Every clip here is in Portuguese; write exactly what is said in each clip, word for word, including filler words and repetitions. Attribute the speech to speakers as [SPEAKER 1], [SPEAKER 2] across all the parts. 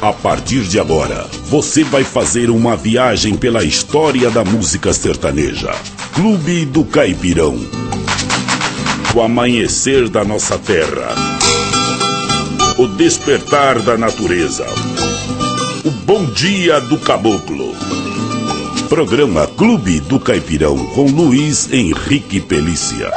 [SPEAKER 1] A partir de agora, você vai fazer uma viagem pela história da música sertaneja. Clube do Caipirão. O amanhecer da nossa terra. O despertar da natureza. O bom dia do caboclo. Programa Clube do Caipirão com Luiz Henrique Pelícia.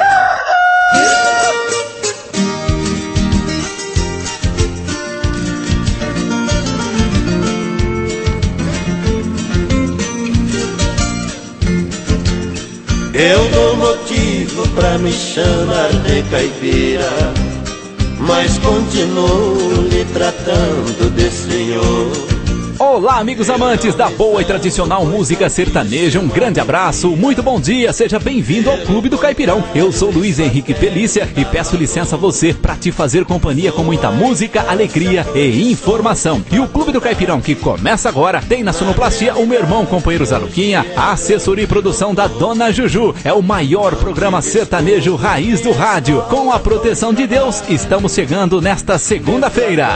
[SPEAKER 2] Eu dou motivo pra me chamar de caipira, mas continuo lhe tratando de senhor.
[SPEAKER 3] Olá, amigos amantes da boa e tradicional música sertaneja, um grande abraço, muito bom dia, seja bem-vindo ao Clube do Caipirão. Eu sou Luiz Henrique Pelícia e peço licença a você para te fazer companhia com muita música, alegria e informação. E o Clube do Caipirão, que começa agora, tem na sonoplastia o meu irmão, companheiro Zaluquinha, a assessoria e produção da Dona Juju. É o maior programa sertanejo raiz do rádio. Com a proteção de Deus, estamos chegando nesta segunda-feira.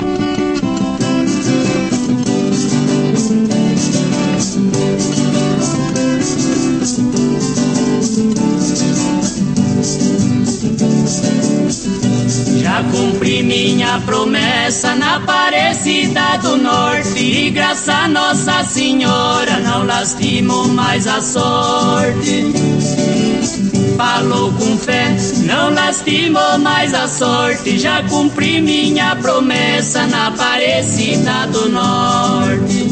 [SPEAKER 4] Já cumpri minha promessa na Aparecida do Norte e graças a Nossa Senhora não lastimo mais a sorte. Falou com fé, não lastimo mais a sorte. Já cumpri minha promessa na Aparecida do Norte.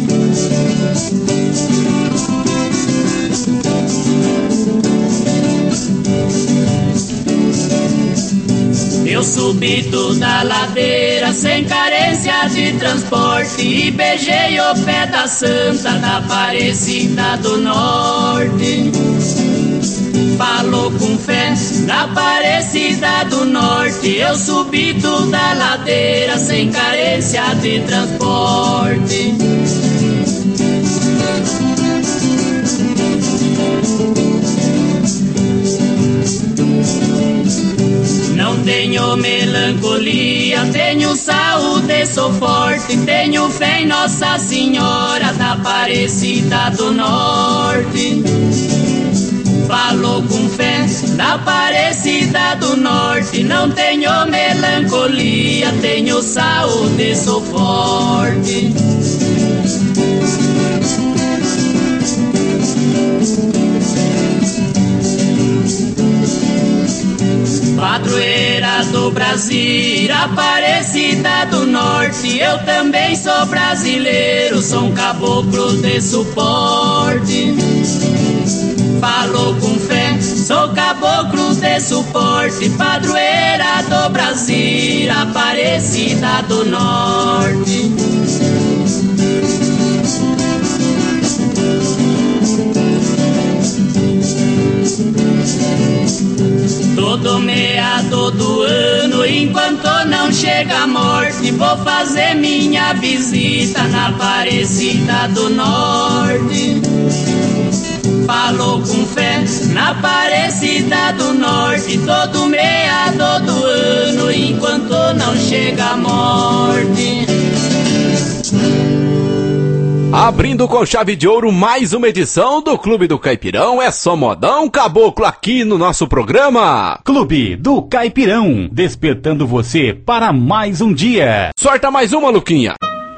[SPEAKER 4] Eu subi toda a ladeira sem carência de transporte e beijei o pé da Santa da Aparecida do Norte. Falou com fé da Aparecida do Norte. Eu subi toda a ladeira sem carência de transporte. Não tenho melancolia, tenho saúde, sou forte, tenho fé em Nossa Senhora da Aparecida do Norte. Falou com fé da Aparecida do Norte. Não tenho melancolia, tenho saúde, sou forte. Padroeira do Brasil, Aparecida do Norte. Eu também sou brasileiro, sou um caboclo de suporte. Falou com fé, sou caboclo de suporte. Padroeira do Brasil, Aparecida do Norte. Todo meado do ano, enquanto não chega a morte, vou fazer minha visita na Aparecida do Norte. Falou com fé na Aparecida do Norte. Todo meado do ano, enquanto não chega a morte.
[SPEAKER 3] Abrindo com chave de ouro mais uma edição do Clube do Caipirão. É só modão caboclo aqui no nosso programa.
[SPEAKER 5] Clube do Caipirão, despertando você para mais um dia.
[SPEAKER 3] Sorta mais uma, Luquinha.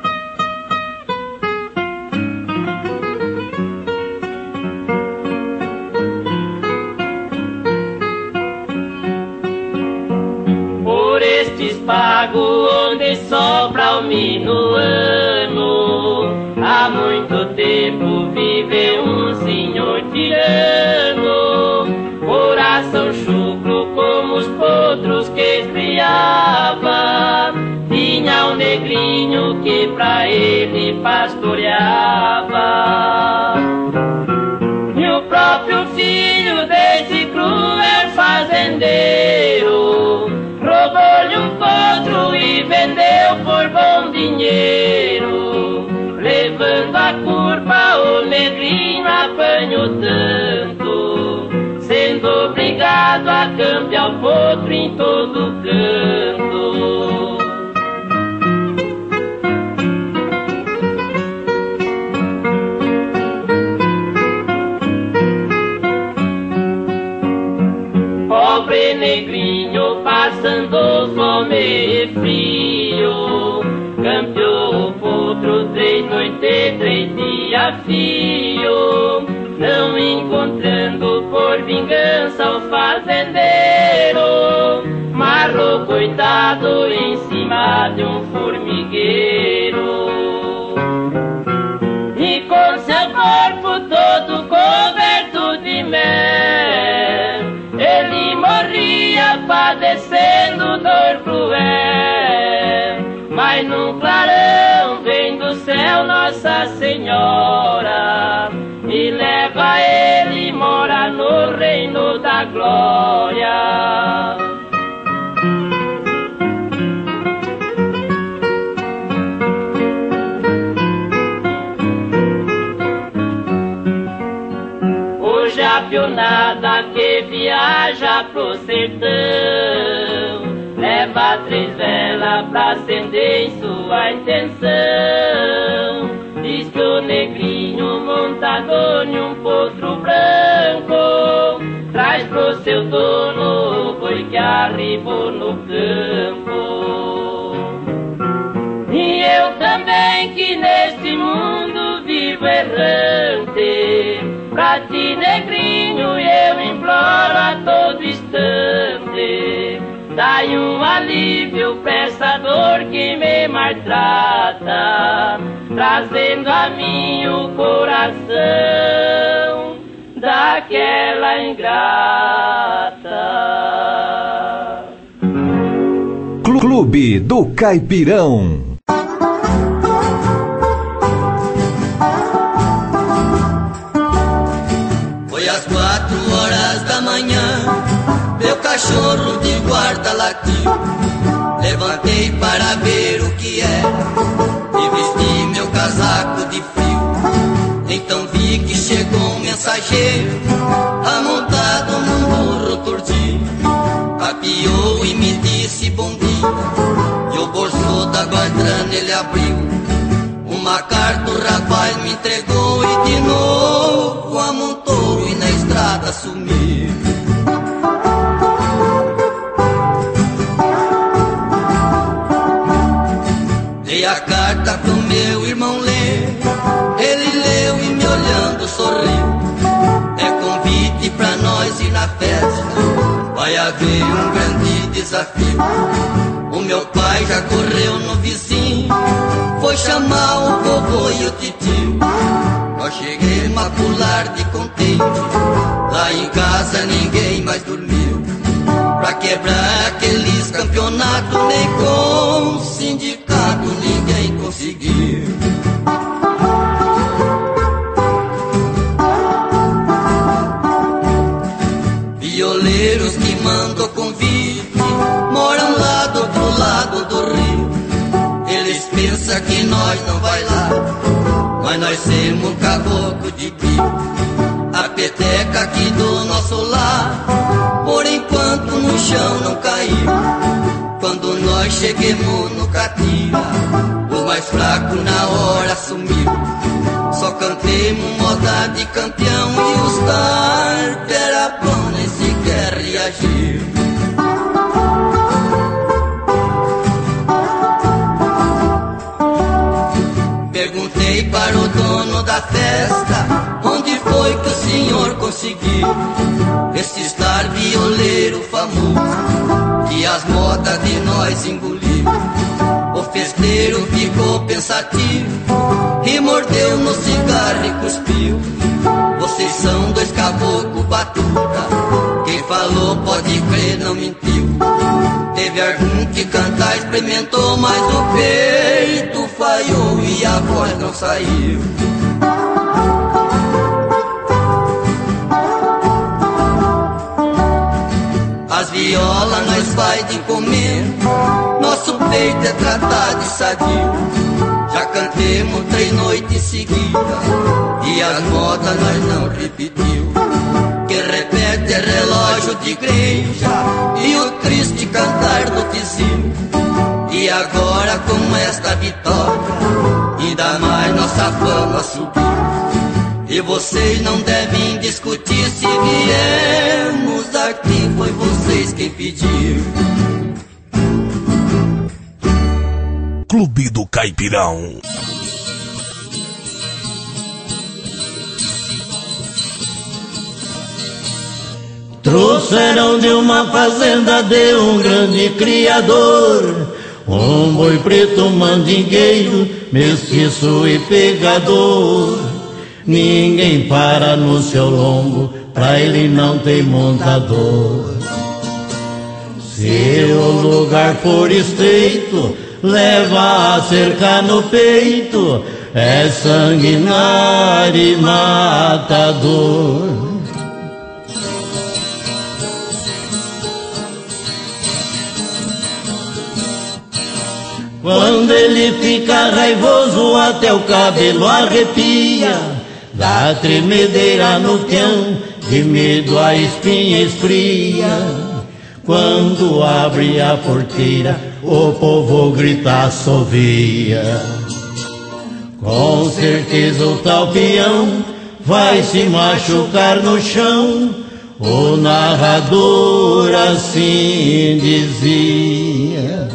[SPEAKER 4] Por estes pagos onde sopra o minuano, há muito tempo vive um senhor tirano, coração chucro como os potros que esfriava. Tinha um negrinho que pra ele pastoreava. E o próprio filho desse cruel fazendeiro roubou-lhe um potro e vendeu por bom dinheiro. Levando a curva, o negrinho apanhou tanto, sendo obrigado a cambiar o potro em todo canto. negrinho passando fome e frio, campeou o potro três noites, três dias fio, não encontrando por vingança o fazendeiro, marrou coitado em cima de um formigueiro, e com seu corpo todo coberto de mel, ele morria padecendo dor cruel. Mas num clarão vem do céu Nossa Senhora e leva ele morar no reino da glória. Hoje a pionada que viaja pro sertão leva três velas pra acender em sua intenção. Diz que o negrinho montador em um potro branco traz pro seu dono o boi que arribou no campo. E eu também que neste mundo vivo errante, pra ti negrinho eu imploro a todo instante, dai um alívio pra essa dor que me maltrata, trazendo a mim o coração daquela ingrata.
[SPEAKER 6] Clube do Caipirão.
[SPEAKER 2] Foi às quatro horas da manhã, meu cachorro de guarda latiu. Levantei para ver o que era e vesti meu casaco de frio. Então vi que chegou um mensageiro amontado num burro tordinho. Apiou e me disse bom dia, e o bolso da guardrana ele abriu. Uma carta o rapaz me entregou e de novo amontou e na estrada sumiu. Dei a carta pro meu irmão ler, ele leu e me olhando sorriu. É convite pra nós ir na festa, vai haver um grande desafio. O meu pai já correu no vizinho, foi chamar o vovô e o titio. Nós cheguemos a pular de contente, lá em casa ninguém mais dormiu. Pra quebrar aqueles campeonatos, nem com sindicato ninguém conseguiu. Violeiros que mandam convite moram lá do outro lado do rio. Eles pensam que nós não vai lá, mas nós temos um caboclo de brilho. A peteca aqui do nosso lar, por enquanto no chão não caiu. Quando nós cheguemos no catira, o mais fraco na hora sumiu. Só cantemos moda de campeão e os tarpera bom nem sequer reagiu. Perguntei para o dono da festa, onde foi que o senhor conseguiu esse estar violeiro famoso que as modas de nós engoliu. O festeiro ficou pensativo e mordeu no cigarro e cuspiu. Vocês são dois caboclos batuta, quem falou pode crer não mentiu. Teve algum que cantar experimentou, mas o peito falhou e a voz não saiu. As violas nós vai de encomenda, nosso peito é tratado de sadio. Já cantemos três noites seguidas e as modas nós não repetiu. Que repete é relógio de igreja e o triste cantar do vizinho. E agora com esta vitória, ainda mais nossa fama subiu. E vocês não devem discutir se viemos aqui, foi vocês quem pediu.
[SPEAKER 7] Clube do Caipirão.
[SPEAKER 8] Trouxeram de uma fazenda de um grande criador um boi preto mandingueiro, mestiço e pegador. Ninguém para no seu lombo, pra ele não tem montador. Se o lugar for estreito, leva a cerca no peito, é sanguinário e matador. Quando ele fica raivoso, até o cabelo arrepia, dá tremedeira no peão, de medo a espinha esfria. Quando abre a porteira, o povo grita, assovia. Com certeza o tal peão vai se machucar no chão, o narrador assim dizia.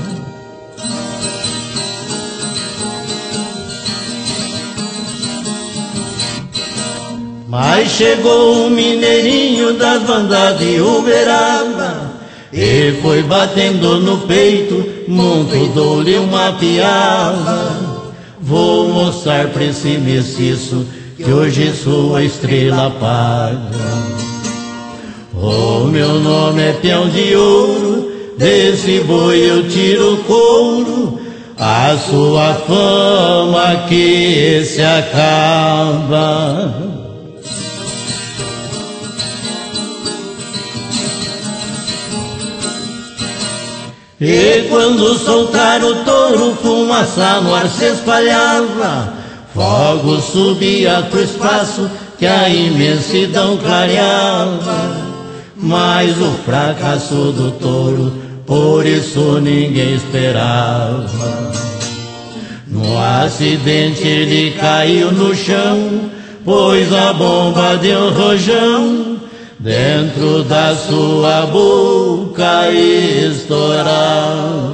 [SPEAKER 8] Mas chegou um mineirinho das bandas de Uberaba e foi batendo no peito, muito dou-lhe uma piada. Vou mostrar pra esse mestiço que hoje sua estrela apaga. O meu nome é Peão de Ouro, desse boi eu tiro couro, a sua fama que se acaba. E quando soltar o touro, fumaça no ar se espalhava, fogo subia pro espaço que a imensidão clareava. Mas o fracasso do touro, por isso ninguém esperava. No acidente ele caiu no chão, pois a bomba deu rojão dentro da sua boca estourava.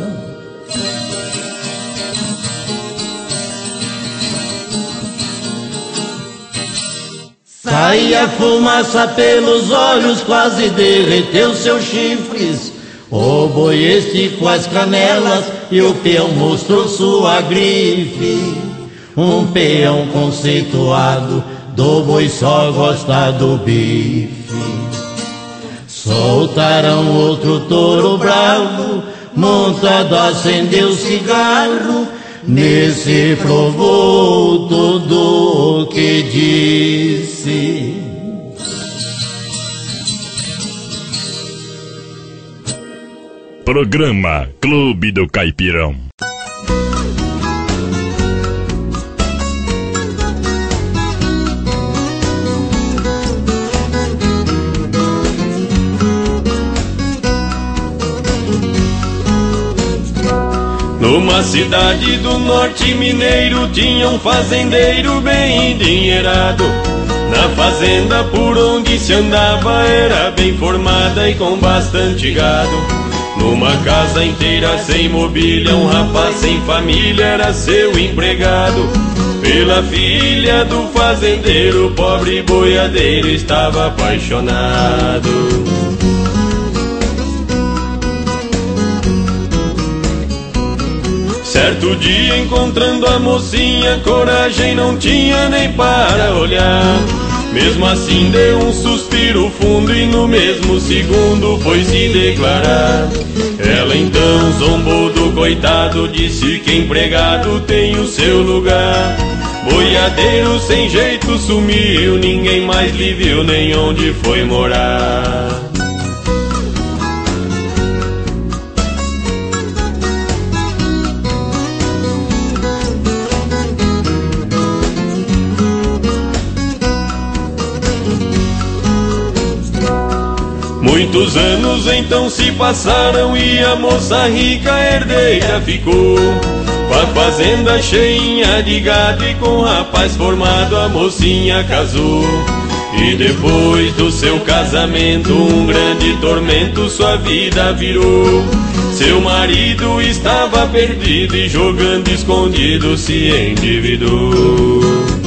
[SPEAKER 8] Saía fumaça pelos olhos, quase derreteu seus chifres. O boi esticou as canelas e o peão mostrou sua grife. Um peão conceituado, do boi só gosta do bife. Soltaram outro touro bravo, montado acendeu cigarro, nesse provou tudo o que disse.
[SPEAKER 7] Programa Clube do Caipirão.
[SPEAKER 9] Numa cidade do norte mineiro tinha um fazendeiro bem endinheirado. Na fazenda por onde se andava era bem formada e com bastante gado. Numa casa inteira sem mobília, um rapaz sem família era seu empregado. Pela filha do fazendeiro, o pobre boiadeiro estava apaixonado. Certo dia, encontrando a mocinha, coragem não tinha nem para olhar. Mesmo assim deu um suspiro fundo e no mesmo segundo foi se declarar. Ela então zombou do coitado, disse que empregado tem o seu lugar. Boiadeiro sem jeito sumiu, ninguém mais lhe viu nem onde foi morar. Muitos anos então se passaram e a moça rica herdeira ficou. Com a fazenda cheinha de gado e com o rapaz formado a mocinha casou. E depois do seu casamento um grande tormento sua vida virou. Seu marido estava perdido e jogando escondido se endividou.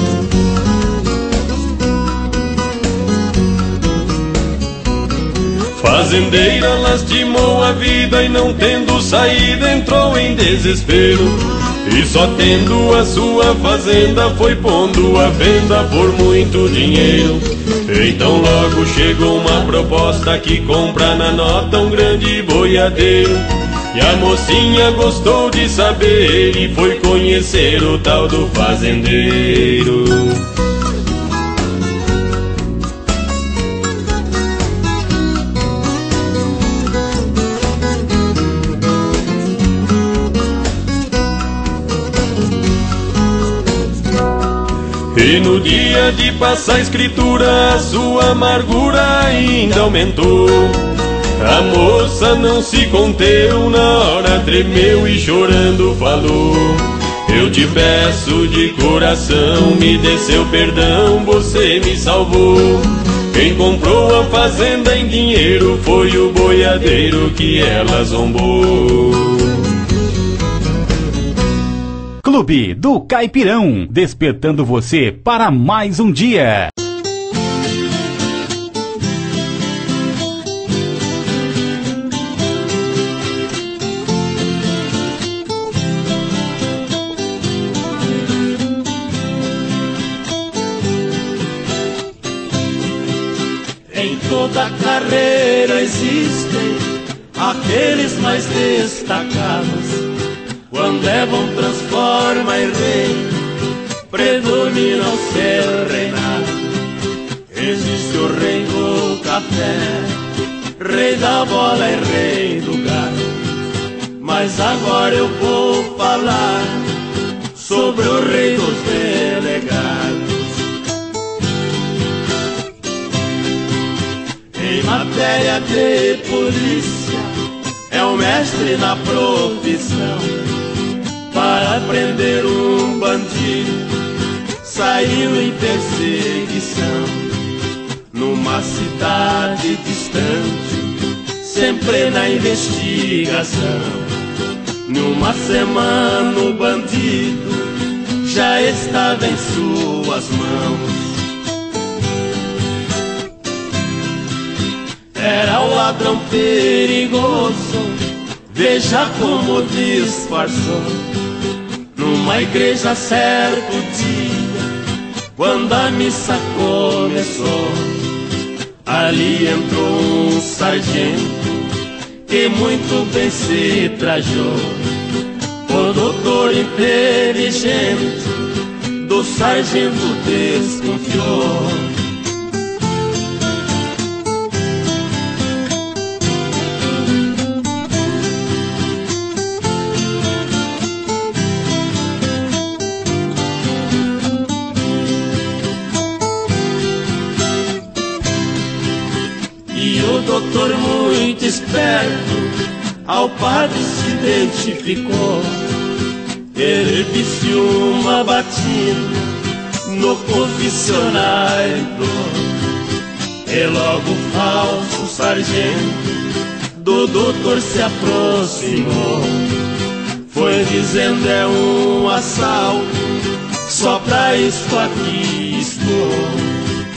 [SPEAKER 9] Fazendeira lastimou a vida e não tendo saída entrou em desespero. E só tendo a sua fazenda foi pondo a venda por muito dinheiro. Então logo chegou uma proposta que compra na nota um grande boiadeiro. E a mocinha gostou de saber e foi conhecer o tal do fazendeiro. E no dia de passar a escritura a sua amargura ainda aumentou. A moça não se conteu, na hora tremeu e chorando falou: eu te peço de coração, me dê seu perdão, você me salvou. Quem comprou a fazenda em dinheiro foi o boiadeiro que ela zombou.
[SPEAKER 5] Clube do Caipirão, despertando você para mais um dia.
[SPEAKER 8] Em toda carreira existem aqueles mais destacados. Quando é bom transforma em rei, predomina o seu reinado. Existe o rei do café, rei da bola e rei do gado. Mas agora eu vou falar sobre o rei dos delegados. Em matéria de polícia, é o mestre na profissão. Para prender um bandido, saiu em perseguição. Numa cidade distante, sempre na investigação. Numa semana o bandido já estava em suas mãos. Era um ladrão perigoso, veja como disfarçou. Numa igreja certo dia, quando a missa começou, ali entrou um sargento que muito bem se trajou. O doutor inteligente do sargento desconfiou. Doutor muito esperto ao padre se identificou. Ele disse uma batina no confessionário. E logo o falso sargento do doutor se aproximou. Foi dizendo: é um assalto, só pra isso aqui estou.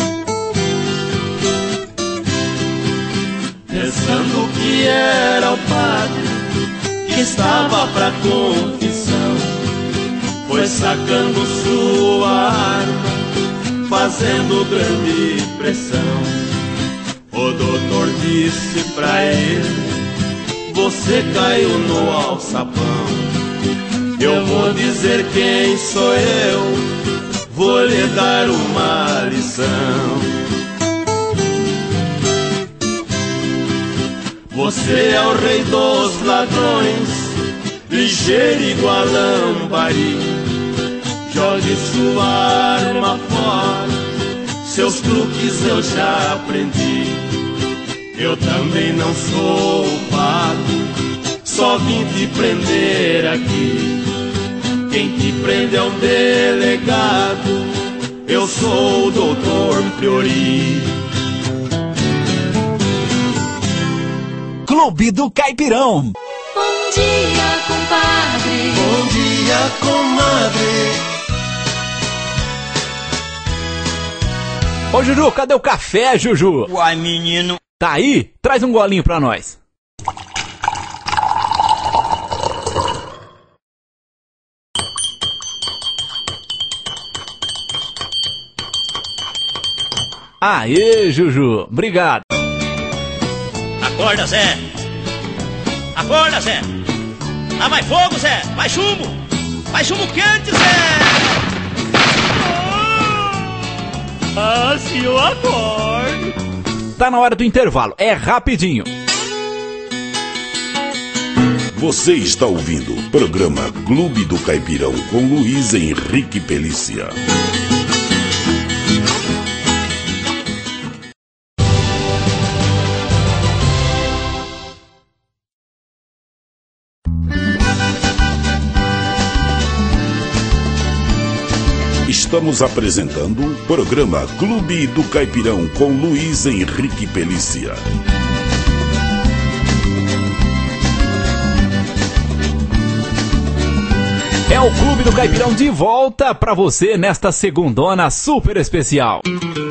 [SPEAKER 8] Pensando que era o padre que estava pra confissão, foi sacando sua arma, fazendo grande pressão. O doutor disse pra ele: você caiu no alçapão. Eu vou dizer quem sou eu, vou lhe dar uma lição. Você é o rei dos ladrões, ligeiro igual lambari. Jogue sua arma fora, seus truques eu já aprendi. Eu também não sou o padre, só vim te prender aqui.
[SPEAKER 9] quem te prende é o delegado. Eu sou o doutor Priori.
[SPEAKER 3] Clube do Caipirão.
[SPEAKER 10] Bom dia, compadre.
[SPEAKER 8] Bom dia, comadre.
[SPEAKER 3] Ô, Juju, cadê o café, Juju?
[SPEAKER 2] Uai, menino.
[SPEAKER 3] Tá aí? Traz um golinho pra nós. Aê, Juju. Obrigado.
[SPEAKER 11] Acorda, Zé. Acorda, Zé. Ah, vai fogo, Zé. Vai chumbo. Vai chumbo quente, Zé. Ah, se eu acordo.
[SPEAKER 3] Tá na hora do intervalo. É rapidinho.
[SPEAKER 1] Você está ouvindo o programa Clube do Caipirão com Luiz Henrique Pelícia. Estamos apresentando o programa Clube do Caipirão com Luiz Henrique Pelícia.
[SPEAKER 3] É o Clube do Caipirão de volta pra você nesta segundona super especial.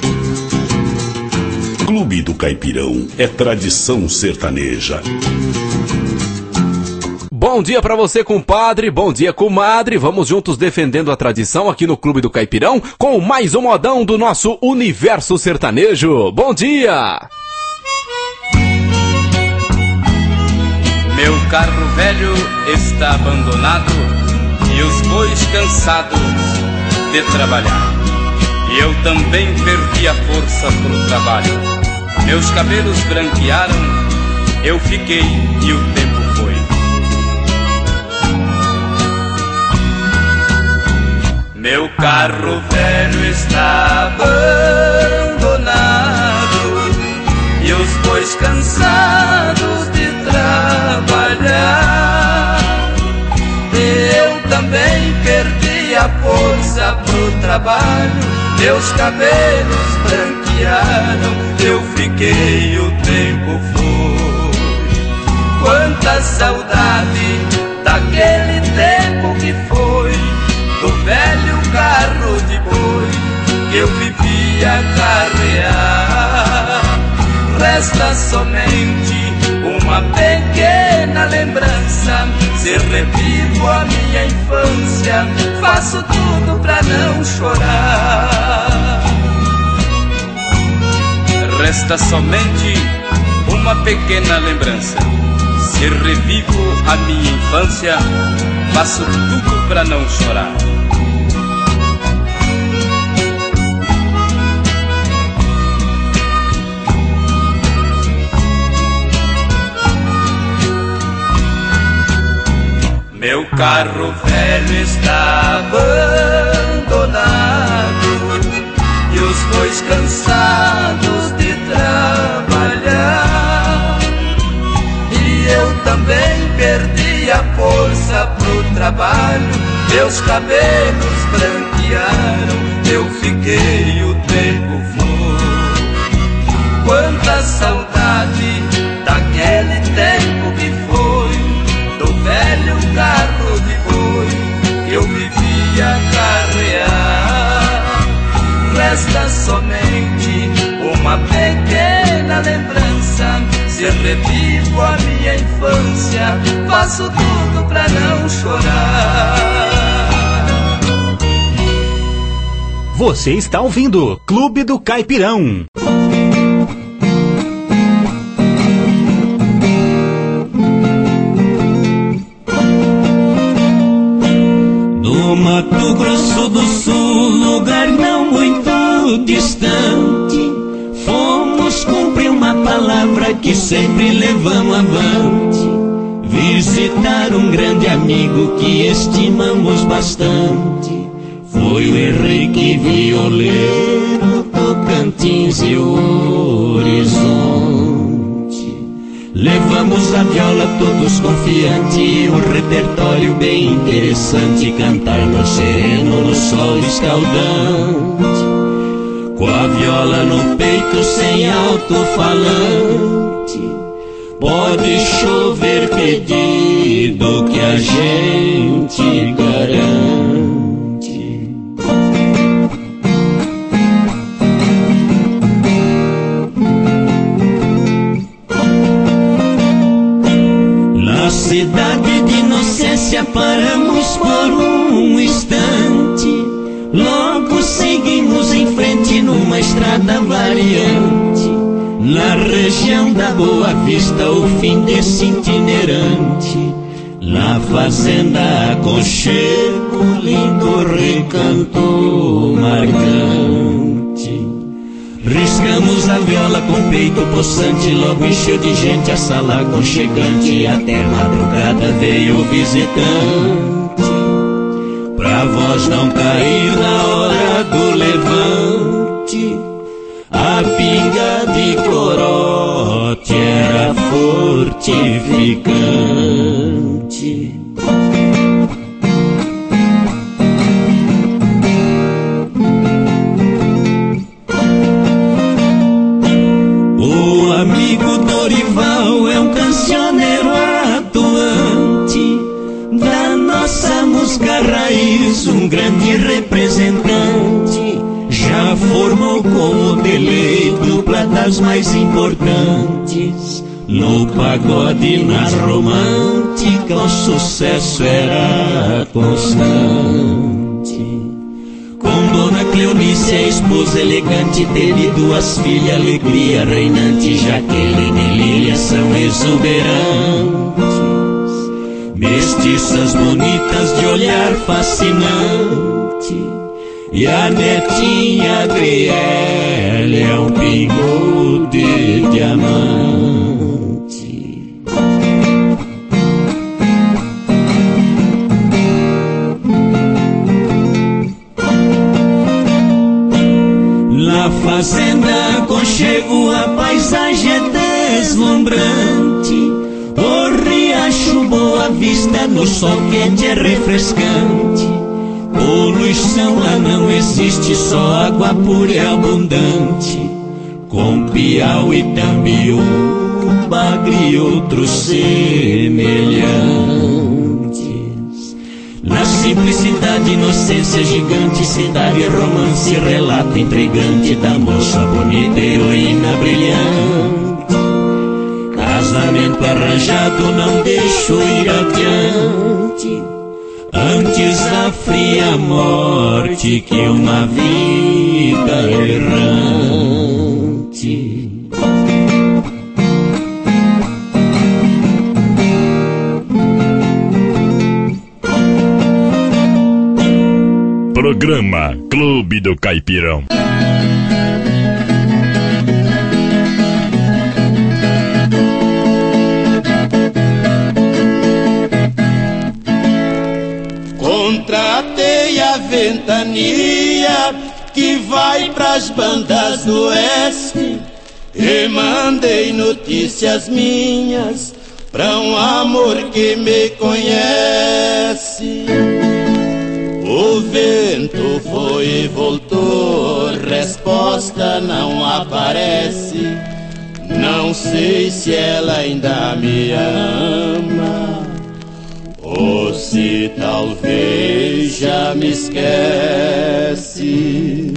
[SPEAKER 1] Clube do Caipirão é tradição sertaneja.
[SPEAKER 3] Bom dia pra você, compadre. Bom dia, comadre. Vamos juntos defendendo a tradição aqui no Clube do Caipirão com mais um modão do nosso universo sertanejo. Bom dia!
[SPEAKER 12] Meu carro velho está abandonado e os bois cansados de trabalhar. E eu também perdi a força pro trabalho. Meus cabelos branquearam, eu fiquei e o tempo foi. Meu carro velho está abandonado e os bois cansados de trabalhar. Eu também perdi a força pro trabalho, meus cabelos branquearam, eu fiquei e o tempo foi. Quanta saudade daquele tempo que foi, do velho carro de boi que eu vivia carrear. Resta somente uma pequena lembrança, se revivo a minha infância, faço tudo pra não chorar. Resta somente uma pequena lembrança, se revivo a minha infância, faço tudo pra não chorar. Meu carro velho está abandonado e os bois cansados de trabalhar. E eu também perdi a força pro trabalho, meus cabelos branquearam, eu fiquei e o tempo foi. Quanta saudade daquele tempo que foi, do velho carro de boi que eu vivia carrear. Resta somente uma pequena lembrança, se revivo a minha infância, faço tudo pra não chorar.
[SPEAKER 5] Você está ouvindo Clube do Caipirão.
[SPEAKER 8] No Mato Grosso do Sul, lugar não muito distante, fomos cumprir uma palavra que sempre levamos avante, visitar um grande amigo que estimamos bastante. Foi o Henrique Violeiro, Tocantins e o Horizonte. Levamos
[SPEAKER 13] Riscamos a viola todos confiante, um repertório bem interessante, cantar no sereno, no sol escaldante. Com a viola no peito sem alto-falante, pode chover pedido que a gente garante. Na cidade de Inocência paramos por um instante, logo seguimos em frente numa estrada variante. Na região da Boa Vista, o fim desse itinerante, na fazenda Aconchego, lindo recanto marcante. Riscamos a viola com peito possante, logo encheu de gente a sala aconchegante. Até madrugada veio o visitante, pra voz não cair na hora do levante. A pinga de corote era fortificante. O amigo Dorival é um cancioneiro atuante da nossa música raiz, um grande representante. Já formou com o delay dupla das mais importantes. No pagode e na romântica o sucesso era constante. Com Dona Cleonice, a esposa elegante, teve duas filhas, alegria reinante. Jaqueline e Lília são exuberantes, mestiças bonitas de olhar fascinante. E a netinha Grielle é um pingo de diamante. Na fazenda Aconchego a paisagem é deslumbrante. O riacho Boa Vista no sol quente é refrescante. Poluição lá não existe, só água pura e abundante. Com Piau e Tambiú, Bagre e outros semelhantes. Na simplicidade, inocência gigante, cidade, romance, relato intrigante da moça bonita, heroína brilhante. Casamento arranjado, não deixo ir adiante, antes da fria morte que uma vida errante.
[SPEAKER 7] Programa Clube do Caipirão.
[SPEAKER 8] Contratei a ventania que vai pras bandas do oeste e mandei notícias minhas pra um amor que me conhece. O vento foi e voltou, resposta não aparece. Não sei se ela ainda me ama ou se talvez já me esquece.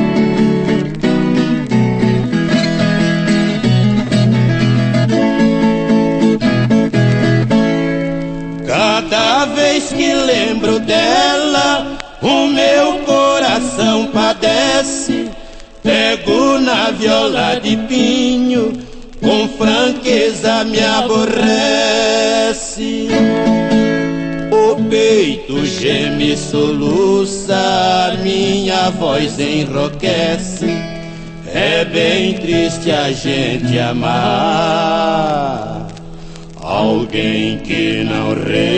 [SPEAKER 8] Cada vez que lembro dela, o meu coração padece. Pego na viola de pinho, com franqueza me aborrece. O peito geme e soluça, minha voz enrouquece. É bem triste a gente amar alguém que não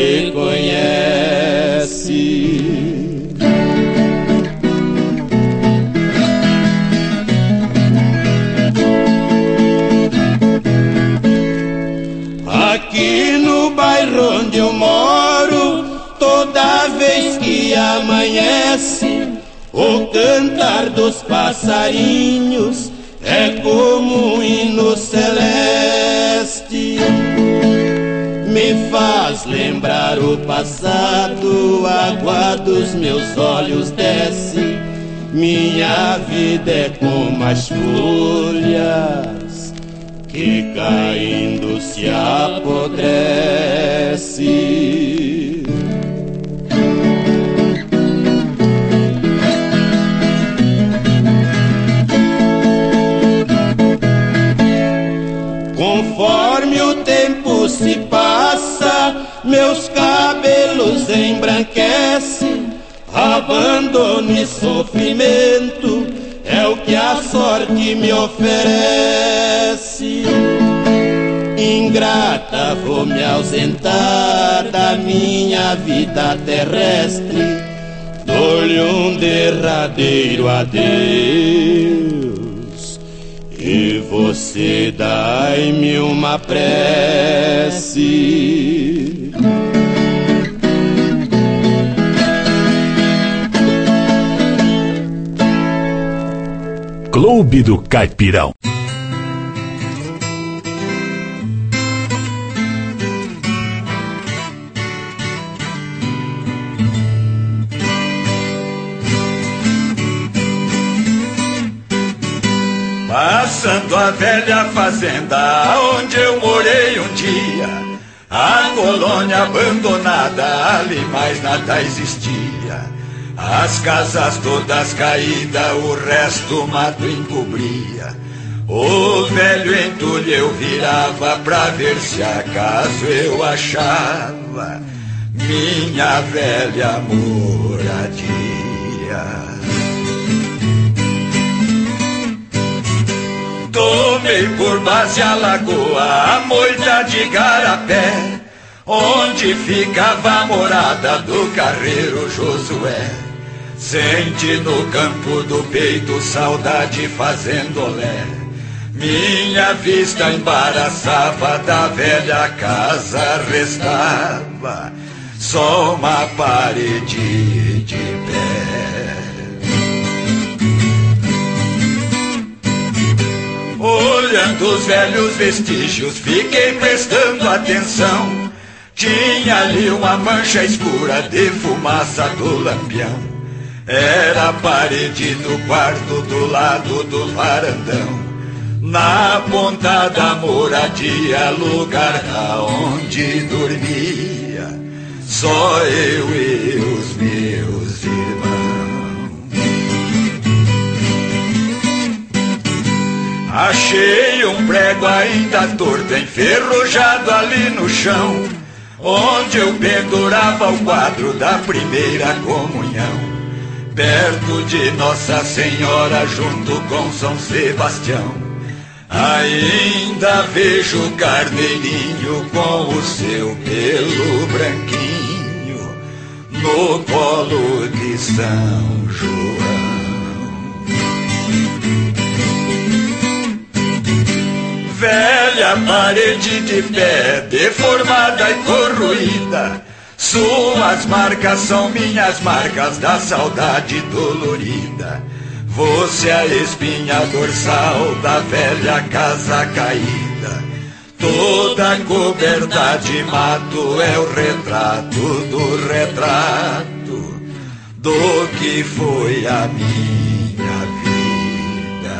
[SPEAKER 8] reconhece. A O cantar dos passarinhos é como um hino celeste, me faz lembrar o passado, a água dos meus olhos desce. Minha vida é como as folhas que caindo se apodrece. Conforme o tempo se passa, meus cabelos embranquecem. Abandono e sofrimento é o que a sorte me oferece. Ingrata, vou me ausentar da minha vida terrestre. Dou-lhe um derradeiro adeus e você dai-me uma prece.
[SPEAKER 5] Clube do Caipirão.
[SPEAKER 14] Passando a velha fazenda onde eu morei um dia, a colônia abandonada, ali mais nada existia. As casas todas caídas, o resto mato encobria. O velho entulho eu virava pra ver se acaso eu achava minha velha moradia. Tomei por base a lagoa, a moita de Garapé, onde ficava a morada do carreiro Josué. Sente no campo do peito saudade fazendo olé. Minha vista embaraçava, da velha casa restava só uma parede de pé. Olhando os velhos vestígios, fiquei prestando atenção. Tinha ali uma mancha escura de fumaça do lampião. Era a parede do quarto do lado do varandão. Na ponta da moradia, lugar aonde dormia só eu e os meus irmãos. Achei um prego ainda torto, enferrujado ali no chão, onde eu pendurava o quadro da primeira comunhão. Perto de Nossa Senhora, junto com São Sebastião, ainda vejo o carneirinho com o seu pelo branquinho no colo de São João. Velha parede de pé, deformada e corroída, suas marcas são minhas marcas da saudade dolorida. Você é a espinha dorsal da velha casa caída, toda coberta de mato é o retrato do retrato do que foi a minha vida.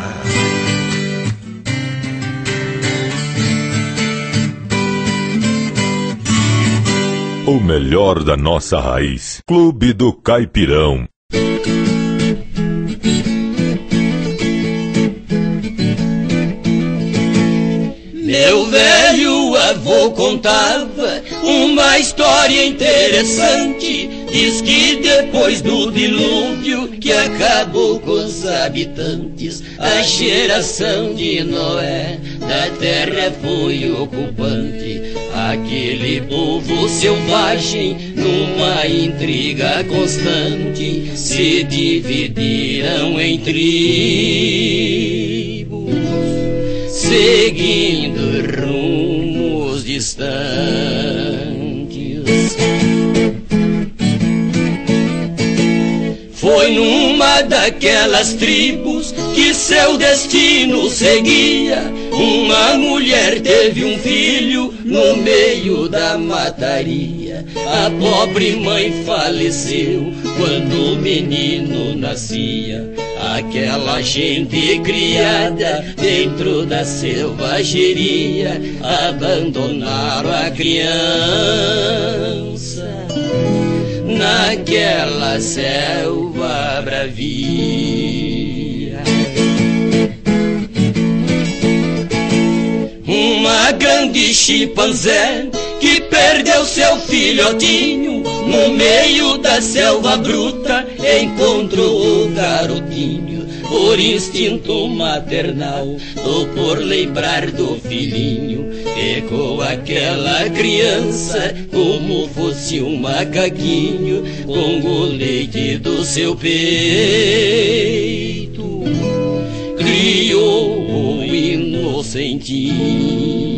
[SPEAKER 7] O melhor da nossa raiz. Clube do Caipirão.
[SPEAKER 13] Meu velho avô contava uma história interessante. Diz que depois do dilúvio que acabou com os habitantes, a geração de Noé da terra foi ocupante. Aquele povo selvagem, numa intriga constante, se dividiram em tribos, seguindo rumos distantes. Foi numa
[SPEAKER 2] daquelas tribos que seu destino seguia. Uma mulher teve um filho no meio da mataria. A pobre mãe faleceu quando o menino nascia. Aquela gente criada dentro da selvageria abandonaram a criança naquela selva bravia. Uma grande chimpanzé que perdeu seu filhotinho no meio da selva bruta, encontrou o garotinho. Por instinto maternal, ou por lembrar do filhinho, pegou aquela criança como fosse um macaquinho, com o leite do seu peito criou o inocentinho.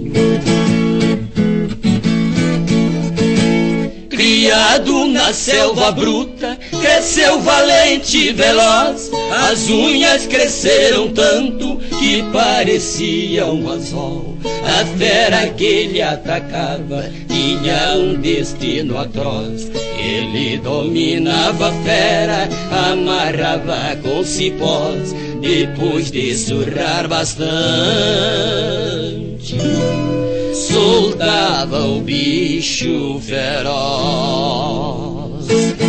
[SPEAKER 2] Criado na selva bruta, cresceu valente e veloz. As unhas cresceram tanto que parecia um anzol. A fera que ele atacava tinha um destino atroz. Ele dominava a fera, amarrava com cipós, depois de surrar bastante, soltava o bicho feroz.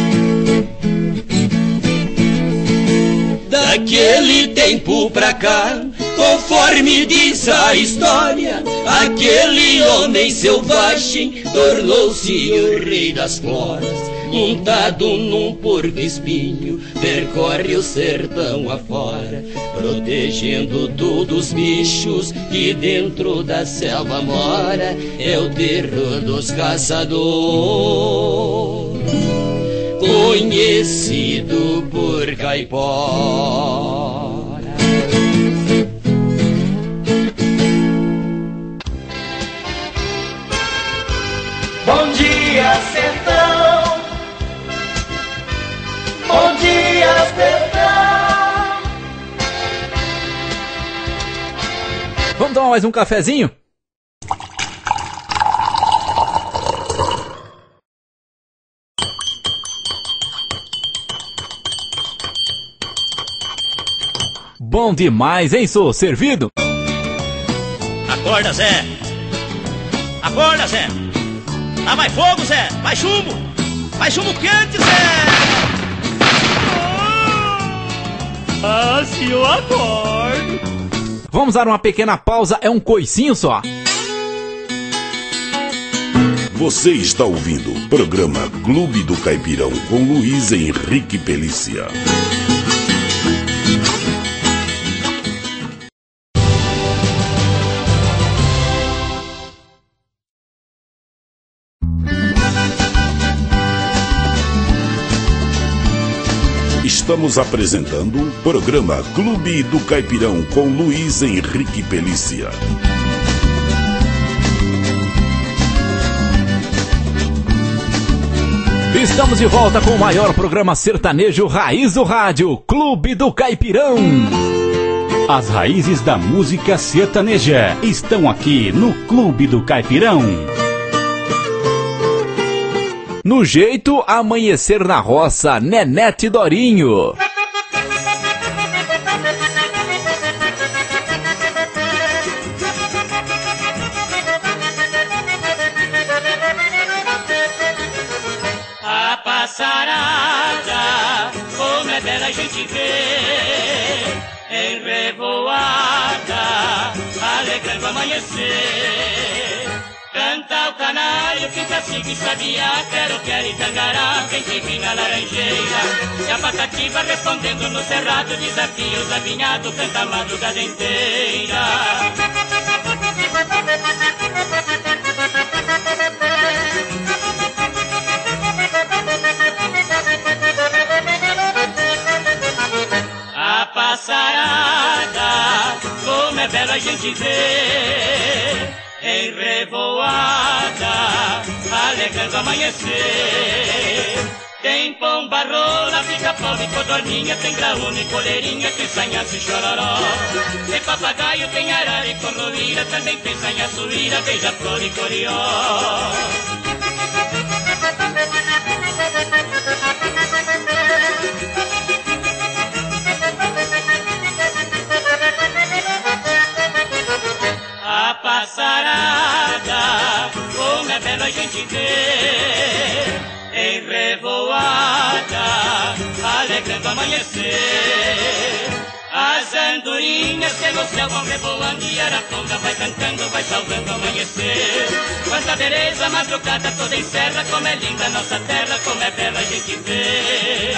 [SPEAKER 2] Daquele tempo pra cá, conforme diz a história, aquele homem selvagem tornou-se o rei das floras. Montado num porco espinho, percorre o sertão afora, protegendo todos os bichos que dentro da selva mora. É o terror dos caçadores, conhecido por caipora.
[SPEAKER 8] Bom dia, sertão. Bom dia, sertão.
[SPEAKER 3] Vamos tomar mais um cafezinho? Bom demais, hein, sou servido?
[SPEAKER 11] Acorda, Zé. Acorda, Zé. Ah, vai fogo, Zé. Vai chumbo. Vai chumbo quente, Zé.
[SPEAKER 15] Ah, se eu acordo.
[SPEAKER 3] Vamos dar uma pequena pausa, é um coicinho só.
[SPEAKER 1] Você está ouvindo o programa Clube do Caipirão com Luiz Henrique Pelícia. Estamos apresentando o programa Clube do Caipirão com Luiz Henrique Pelícia.
[SPEAKER 3] Estamos de volta com o maior programa sertanejo raiz do rádio, Clube do Caipirão.
[SPEAKER 5] As raízes da música sertaneja estão aqui no Clube do Caipirão.
[SPEAKER 3] No jeito, Amanhecer na Roça, Nenete Dorinho.
[SPEAKER 4] A passarada, como é bela a gente ver, em revoada, alegrando o amanhecer. Canta o canário, que assim que sabia, quero, quero e tangará, quem te vi na laranjeira. E a patativa respondendo no cerrado, desafios avinhado, canta a madrugada inteira. A passarada, como é bela a gente ver, em revoada, alegrando o amanhecer. Tem pomba rola, pica-pau e codorninha, tem graúna e coleirinha, tem sanhaço e chororó. Tem papagaio, tem arara e corroíra, também tem sanhaçuíra, beija-flor e corió. A passarada, como é bela a gente ver, em revoada, alegrando o amanhecer. As andorinhas que no céu vão revoando e a araponga vai cantando, vai saudando o amanhecer. Quanta beleza, a madrugada toda encerra, como é linda a nossa terra, como é bela a gente ver.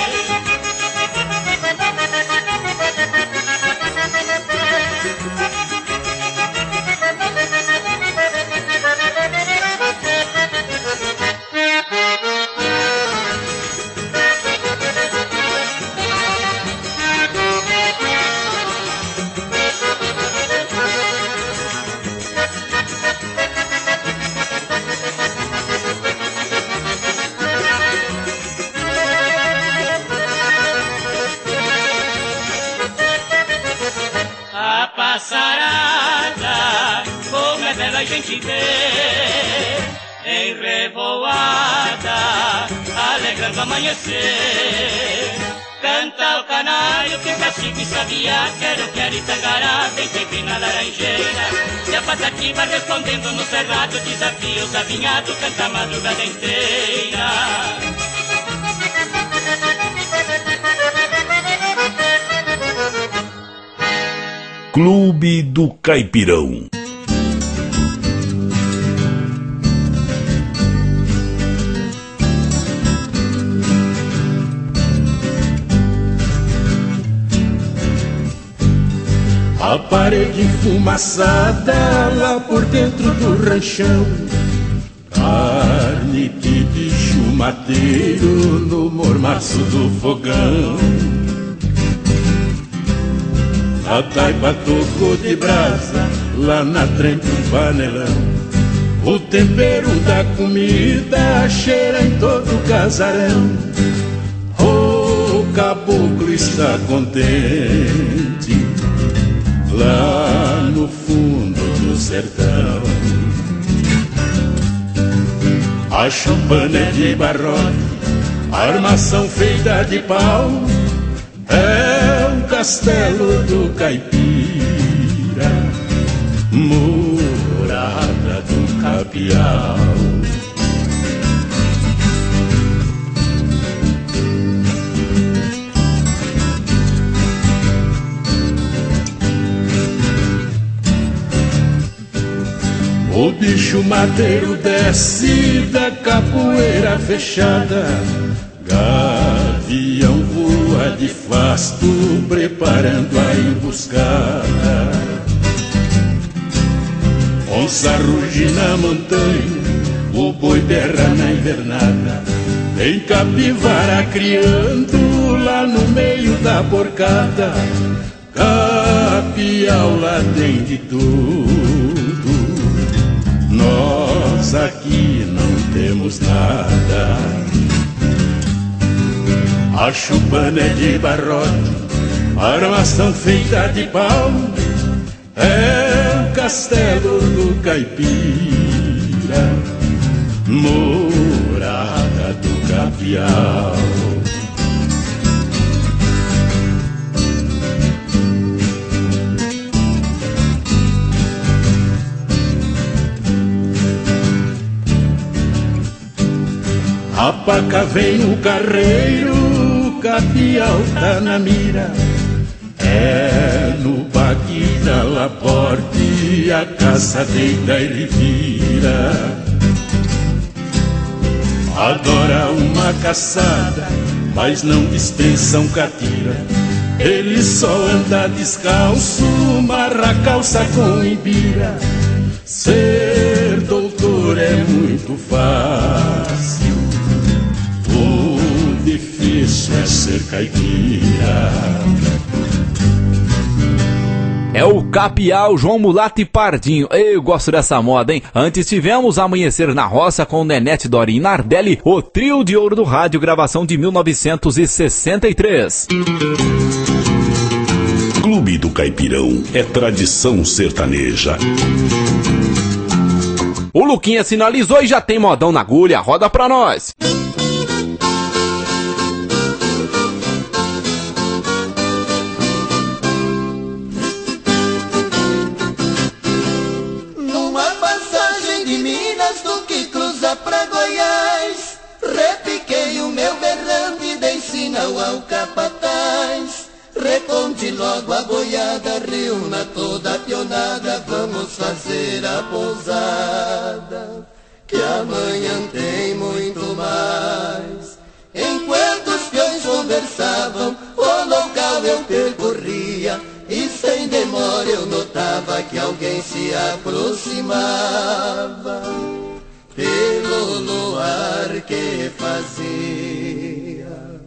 [SPEAKER 4] Passarada, como é bela a gente ver, em revoada, alegrando o amanhecer. Canta o canário que cacique sabia, quero, quero e tangará, vem sempre na laranjeira. E a patativa respondendo no cerrado, desafio os avinhados, canta a madrugada inteira.
[SPEAKER 1] Clube do Caipirão.
[SPEAKER 8] A parede enfumaçada lá por dentro do ranchão, carne de bicho mateiro no mormaço do fogão. A taipa tocou de brasa lá na trempe um panelão. O tempero da comida cheira em todo o casarão. O caboclo está contente lá no fundo do sertão. A choupana é de barrote, armação feita de pau, é um castelo do caipira, morada do capial. O bicho mateiro desce da capoeira fechada, gavião voa de fasto preparando a emboscada. Onça ruge na montanha, o boi berra na invernada, tem capivara criando lá no meio da porcada. Capial lá tem de tudo, nós aqui não temos nada. A choupana é de barrote, armação feita de pau, é o castelo do caipira, morada do capial. A paca vem no carreiro, o capial tá na mira, é no baque da laporte, a caça deita ele vira. Adora uma caçada, mas não dispensa um catira, ele só anda descalço, marra calça com imbira. Ser doutor é muito fácil, o difícil é ser caipira.
[SPEAKER 3] É o Capial, João Mulato e Pardinho. Eu gosto dessa moda, hein? Antes tivemos Amanhecer na Roça com Nenete Dorinho e Nardelli, o trio de ouro do rádio, gravação de mil novecentos e sessenta e três.
[SPEAKER 1] Clube do Caipirão é tradição sertaneja.
[SPEAKER 3] O Luquinha sinalizou e já tem modão na agulha. Roda pra nós.
[SPEAKER 8] Numa passagem de Minas do que cruza pra Goiás, repiquei o meu berrante e dei sinal ao capataz. Reconte logo a boiada, reúna toda a pionada, vamos fazer a pousada, que amanhã tem muito mais. Enquanto os peões conversavam, o local eu percorria, e sem demora eu notava que alguém se aproximava, pelo luar que fazia.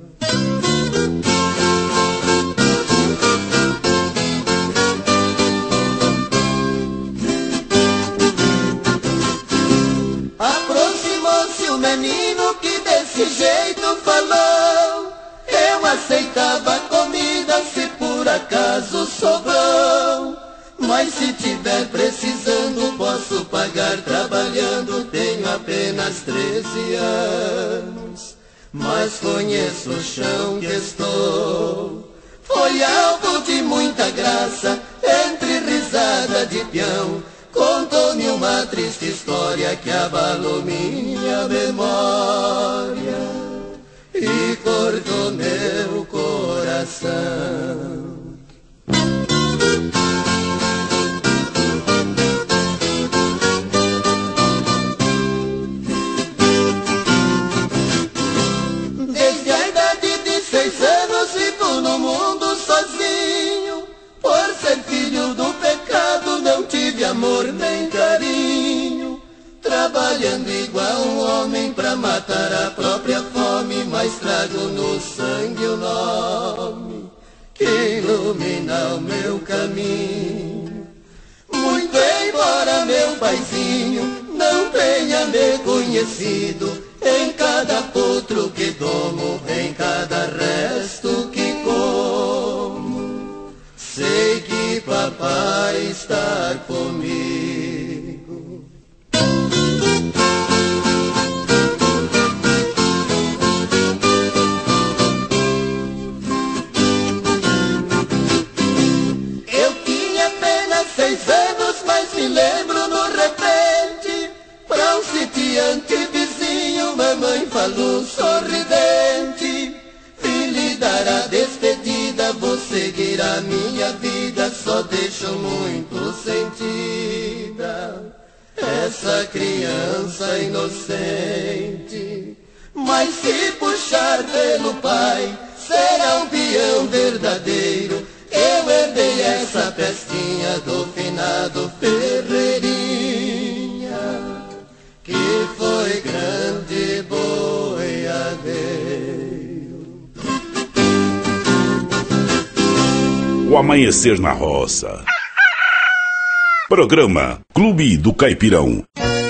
[SPEAKER 8] Aproximou-se o menino que desse jeito falou: eu aceitava comida se por acaso sobrou, mas se tiver precisando posso pagar trabalhando. Tenho apenas treze anos, mas conheço o chão que estou. Foi alvo de muita graça, entre risada de peão, contou-me uma triste história que abalou minha memória e cortou meu coração. Desde a idade de seis anos vivo no mundo sozinho. Por ser filho do pecado não tive amor nem carinho, trabalhando igual um homem pra matar a própria fome, mas trago no sangue o nome que ilumina o meu caminho. Muito embora meu paizinho não tenha me conhecido, em cada potro que domo, em cada resto que como, sei que papai está comigo. Eu tinha apenas seis anos, mas me lembro no repente, pra um sitiante vizinho, mamãe falou sorridente: filho, dar a despedida, vou seguir a minha vida, só deixo muito sentida essa criança inocente. Mas se puxar pelo pai, será um peão verdadeiro. Eu herdei essa pestinha do finado Ferreirinha, que foi grande boiadeiro.
[SPEAKER 1] O Amanhecer na Roça. Programa Clube do Caipirão.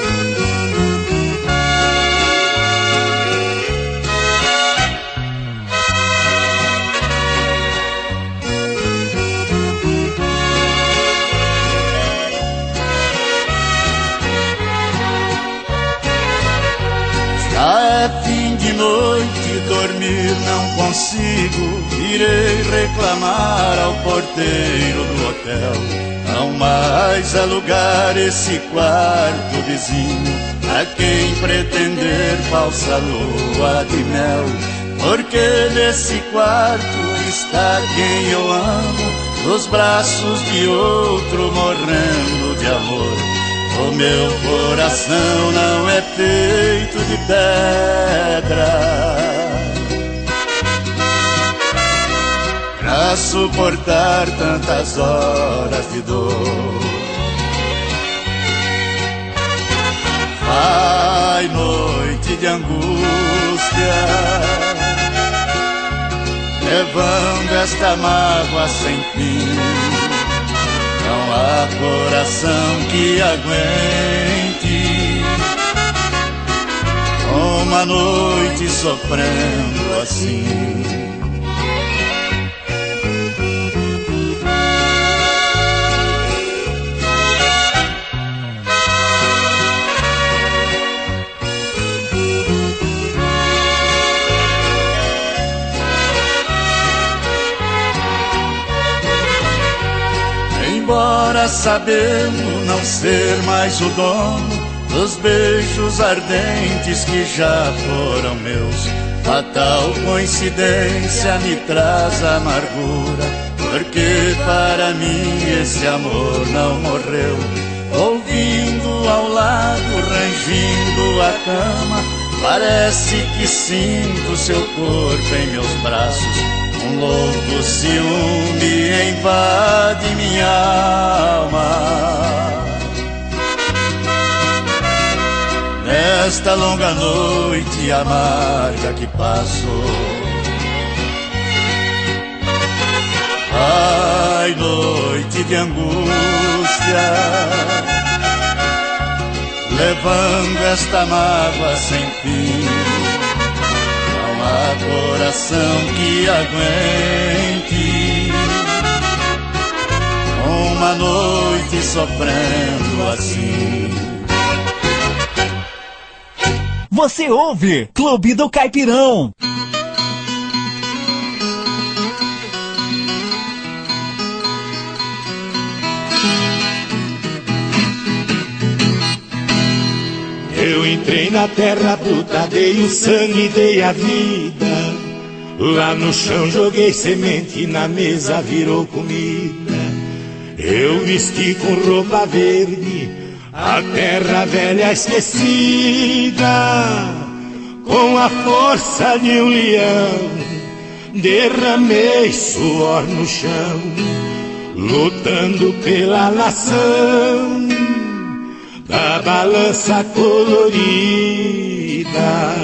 [SPEAKER 8] Já é fim de noite, dormir não consigo, irei reclamar ao porteiro do hotel. Não mais alugar esse quarto vizinho a quem pretender falsa lua de mel, porque nesse quarto está quem eu amo, nos braços de outro morrendo de amor. O meu coração não é feito de pedra pra suportar tantas horas de dor. Vai noite de angústia, levando esta mágoa sem fim. há coração que aguente uma noite sofrendo assim. Embora sabendo não ser mais o dono dos beijos ardentes que já foram meus, a tal coincidência me traz amargura, porque para mim esse amor não morreu. Ouvindo ao lado, rangindo a cama, parece que sinto seu corpo em meus braços. Um louco ciúme invade minha alma. Nesta longa noite amarga que passo, ai, noite de angústia, levando esta mágoa sem fim. Não há coração que aguente uma noite sofrendo assim.
[SPEAKER 6] Você ouve Clube do Caipirão.
[SPEAKER 16] Eu entrei na terra bruta, dei o sangue, dei a vida. Lá no chão joguei semente, na mesa virou comida. Eu vesti com roupa verde a terra velha esquecida. Com a força de um leão derramei suor no chão, lutando pela nação da balança colorida.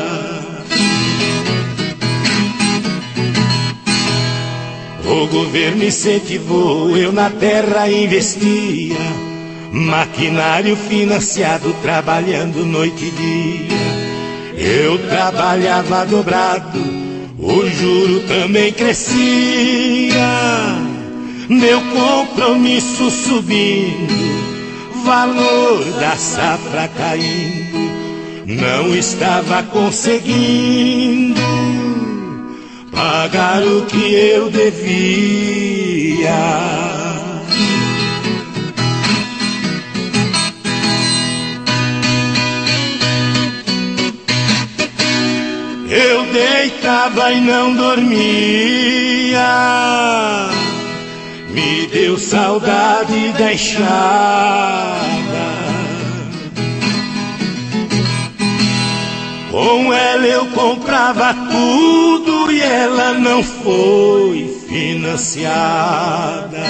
[SPEAKER 16] O governo incentivou, eu na terra investia, maquinário financiado, trabalhando noite e dia. Eu trabalhava dobrado, o juro também crescia, meu compromisso subindo, valor da safra caindo, não estava conseguindo pagar o que eu devia. Eu deitava e não dormia, me deu saudade da enxada. Com ela eu comprava tudo e ela não foi financiada.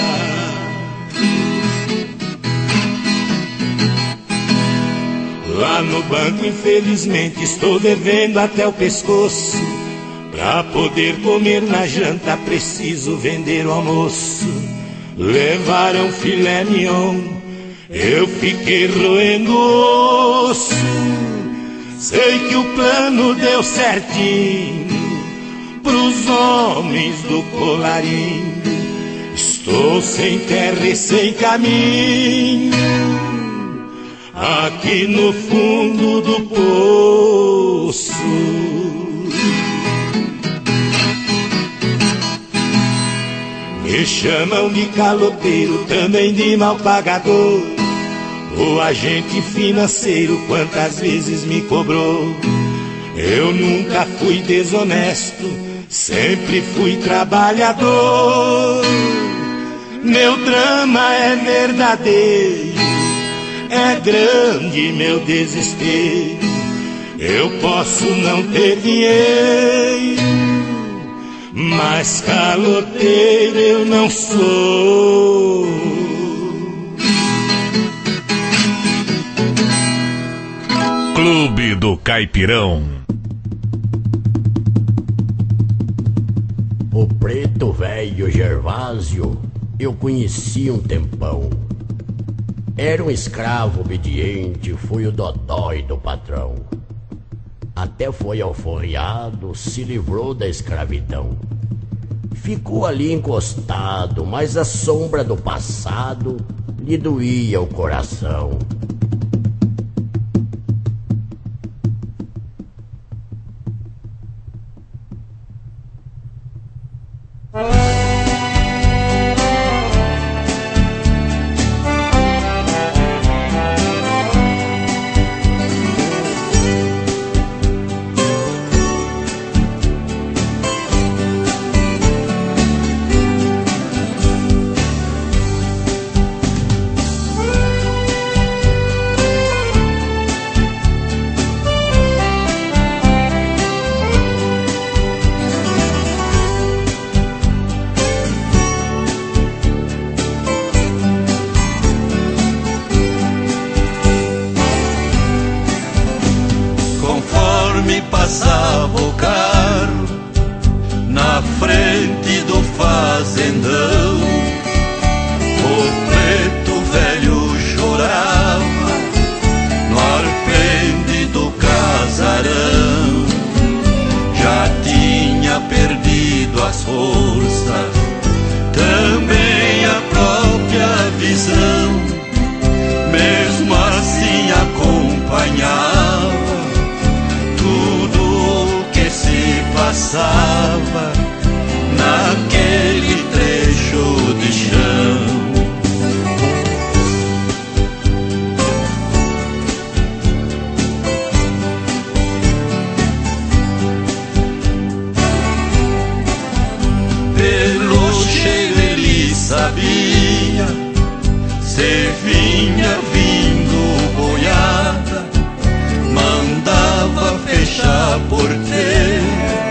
[SPEAKER 16] Lá no banco, infelizmente, estou devendo até o pescoço. Pra poder comer na janta, preciso vender o almoço. Levaram filé mignon, eu fiquei roendo osso. Sei que o plano deu certinho pros homens do colarinho. Estou sem terra e sem caminho, aqui no fundo do poço. Me chamam de caloteiro, também de mal pagador. O agente financeiro quantas vezes me cobrou. Eu nunca fui desonesto, sempre fui trabalhador. Meu drama é verdadeiro, é grande meu desespero. Eu posso não ter dinheiro, mas caloteiro eu não sou.
[SPEAKER 17] Clube do Caipirão.
[SPEAKER 18] O preto velho Gervásio eu conheci um tempão. Era um escravo obediente, foi o dodói do patrão. Até foi alforriado, se livrou da escravidão. Ficou ali encostado, mas a sombra do passado lhe doía o coração.
[SPEAKER 8] Passava o carro na frente do fazendão, o preto velho chorava no arpende do casarão. Já tinha perdido as forças, também a própria visão, mesmo assim acompanhava passava naquele trecho de chão. Pelo cheiro ele sabia, se vinha vindo boiada, mandava fechar a porteira,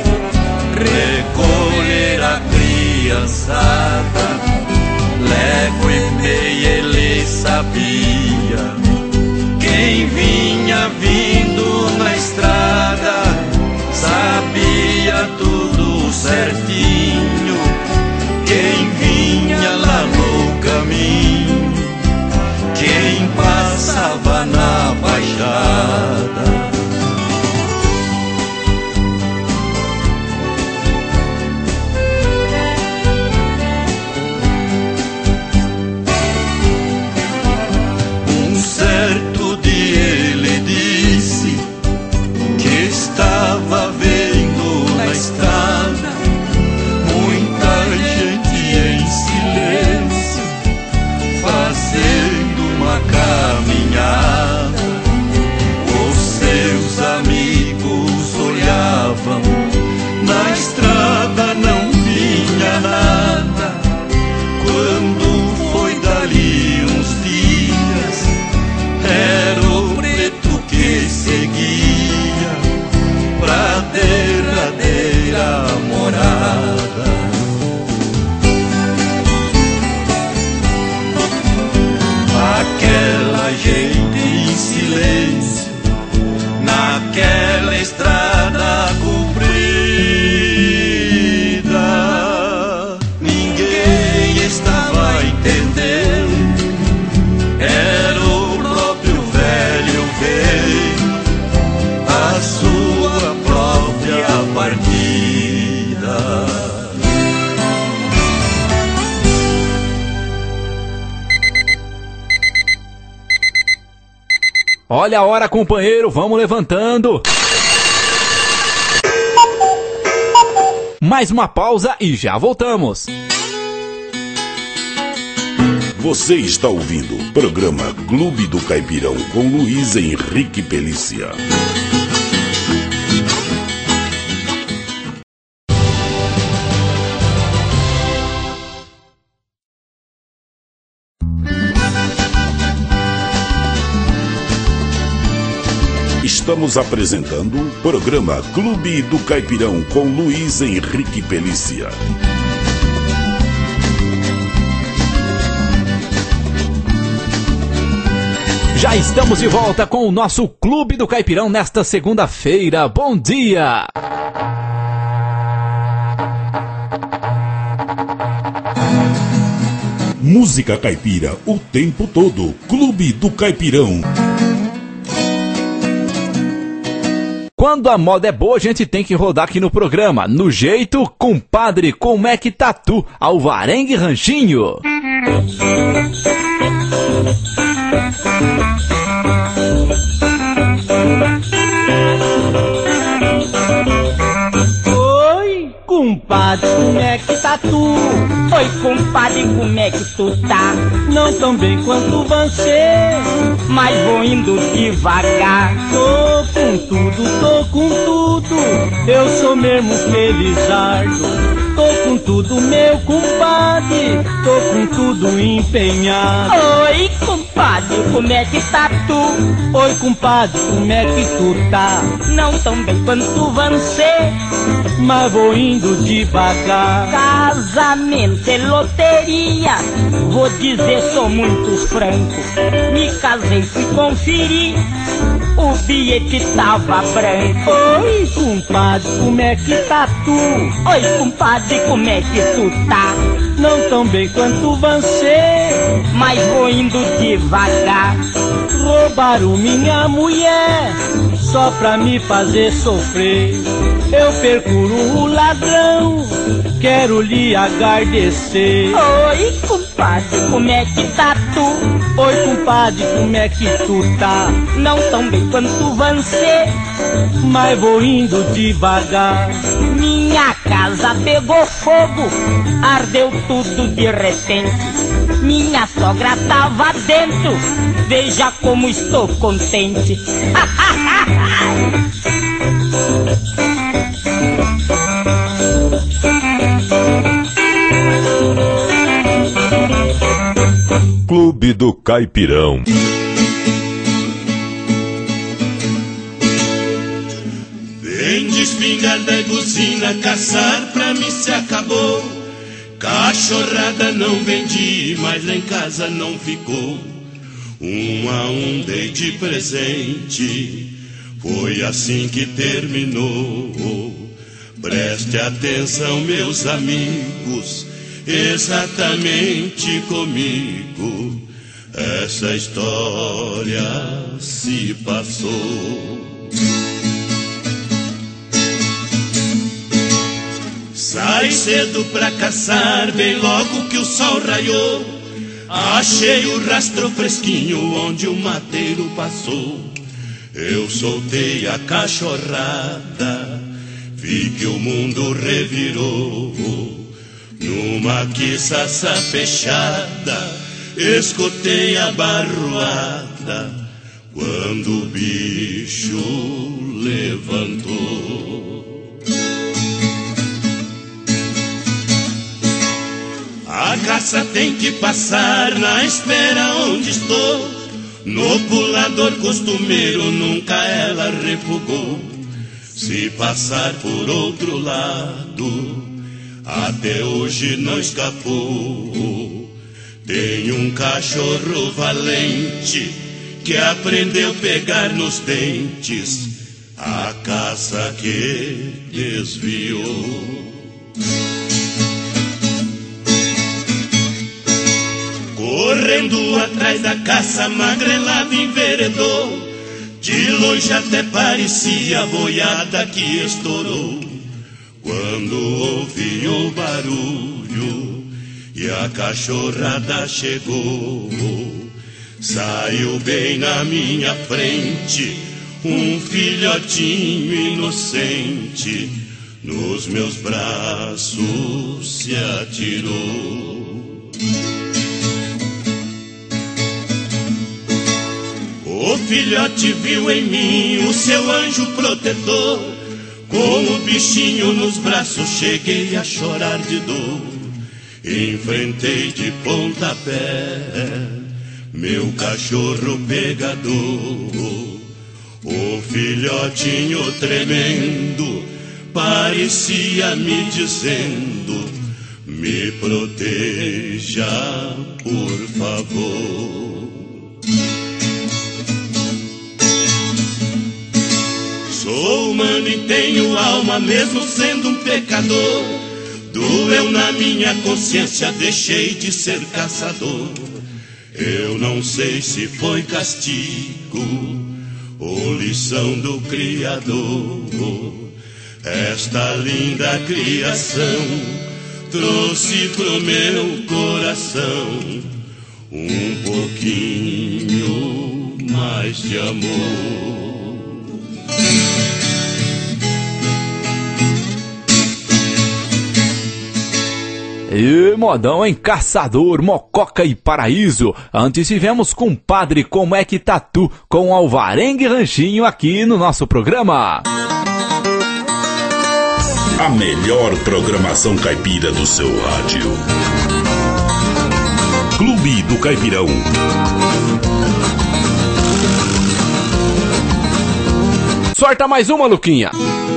[SPEAKER 8] recolher a criançada. Lego e meia ele sabia, quem vinha vindo na estrada sabia tudo certinho, quem vinha lá no caminho, quem passava na baixada. Estava vendo na estrada muita gente em silêncio, fazendo uma caminhada. Os seus amigos olhavam, na estrada não vinha nada. Quando foi dali uns dias, era o preto que seguia pra derradeira morada. Aquela gente em silêncio, naquela estrada comprida, ninguém estava entendendo, era o próprio velho veio a sua própria partida.
[SPEAKER 3] Olha a hora, companheiro, vamos levantando. Mais uma pausa e já voltamos.
[SPEAKER 1] Você está ouvindo o programa Clube do Caipirão com Luiz Henrique Pelícia. Estamos apresentando o programa Clube do Caipirão com Luiz Henrique Pelícia.
[SPEAKER 3] Já estamos de volta com o nosso Clube do Caipirão nesta segunda-feira. Bom dia!
[SPEAKER 1] Música caipira o tempo todo. Clube do Caipirão.
[SPEAKER 3] Quando a moda é boa, a gente tem que rodar aqui no programa. No jeito, compadre, como é que tá tu? Alvarengue Ranchinho.
[SPEAKER 19] Oi, compadre, como é que tá tu? Oi, compadre, como é que tu tá? Não tão bem quanto você, mas vou indo devagar. Tô com tudo, tô com tudo, eu sou mesmo felizardo. Tô com tudo, meu compadre, tô com tudo empenhado. Oi, compadre, como é que tá tu? Oi, compadre, como é que tu tá? Não tão bem quanto você, mas vou indo devagar. Casamento é loteria, vou dizer, sou muito franco. Me casei, fui conferir, o bilhete tava branco. Oi, compadre, como é que tá tu? Oi, compadre, como é que tu tá? Não tão bem quanto você, mas vou indo devagar. Roubaram minha mulher só pra me fazer sofrer. Eu percuro o ladrão, quero lhe agradecer. Oi, compadre, como é que tá tu? Oi, compadre, como é que tu tá? Não tão bem quanto você, mas vou indo devagar. Minha casa pegou fogo, ardeu tudo de repente. Minha sogra tava dentro, veja como estou contente.
[SPEAKER 7] Clube do Caipirão.
[SPEAKER 16] Vem de espingarda e buzina, caçar pra mim se acabou. Cachorrada não vendi, mas lá em casa não ficou. Um a um dei de presente, foi assim que terminou. Preste atenção, meus amigos, exatamente comigo essa história se passou. Sai cedo pra caçar, bem logo que o sol raiou. Achei o rastro fresquinho onde o mateiro passou. Eu soltei a cachorrada, vi que o mundo revirou. Numa quiçaça fechada, escutei a barroada, quando o bicho levantou. A caça tem que passar na espera onde estou. No pulador costumeiro nunca ela refugou. Se passar por outro lado, até hoje não escapou. Tem um cachorro valente que aprendeu a pegar nos dentes a caça que desviou. Correndo atrás da caça, magrelado enveredou. De longe até parecia a boiada que estourou. Quando ouvi o barulho e a cachorrada chegou, saiu bem na minha frente um filhotinho inocente, nos meus braços se atirou. O filhote viu em mim o seu anjo protetor. Com o bichinho nos braços cheguei a chorar de dor. Enfrentei de pontapé meu cachorro pegador. O filhotinho tremendo parecia me dizendo: me proteja, por favor. Sou humano e tenho alma, mesmo sendo um pecador. doeu na minha consciência, deixei de ser caçador. Eu não sei se foi castigo ou lição do Criador. Esta linda criação trouxe pro meu coração um pouquinho mais de amor.
[SPEAKER 3] E modão em Caçador, Mococa e Paraíso. Antes tivemos Compadre, Como é que tá tu, com Alvarengue Ranchinho aqui no nosso programa.
[SPEAKER 1] A melhor programação caipira do seu rádio. Clube do Caipirão.
[SPEAKER 3] Sorta mais uma, Luquinha.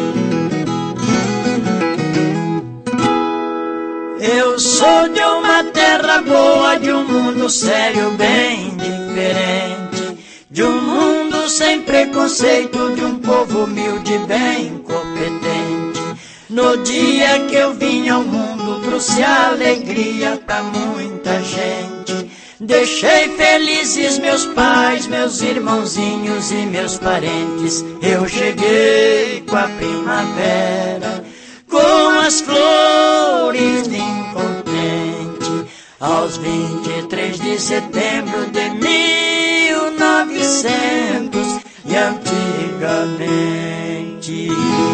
[SPEAKER 19] Eu sou de uma terra boa, de um mundo sério bem diferente, de um mundo sem preconceito, de um povo humilde bem competente. No dia que eu vim ao mundo, trouxe alegria pra muita gente. Deixei felizes meus pais, meus irmãozinhos e meus parentes. Eu cheguei com a primavera, com as flores de contente, aos vinte e três de setembro de mil e novecentos e antigamente.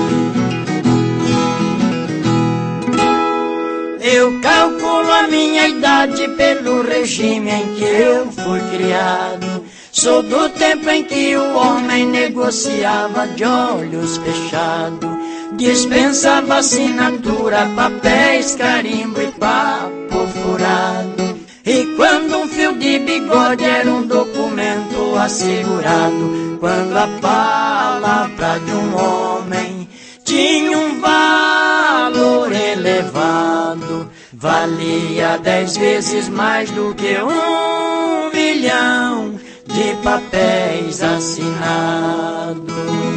[SPEAKER 19] Eu calculo a minha idade pelo regime em que eu fui criado. Sou do tempo em que o homem negociava de olhos fechados, dispensava assinatura, papéis, carimbo e papo furado. E quando um fio de bigode era um documento assegurado, quando a palavra de um homem tinha um valor elevado, valia dez vezes mais do que um milhão de papéis assinados.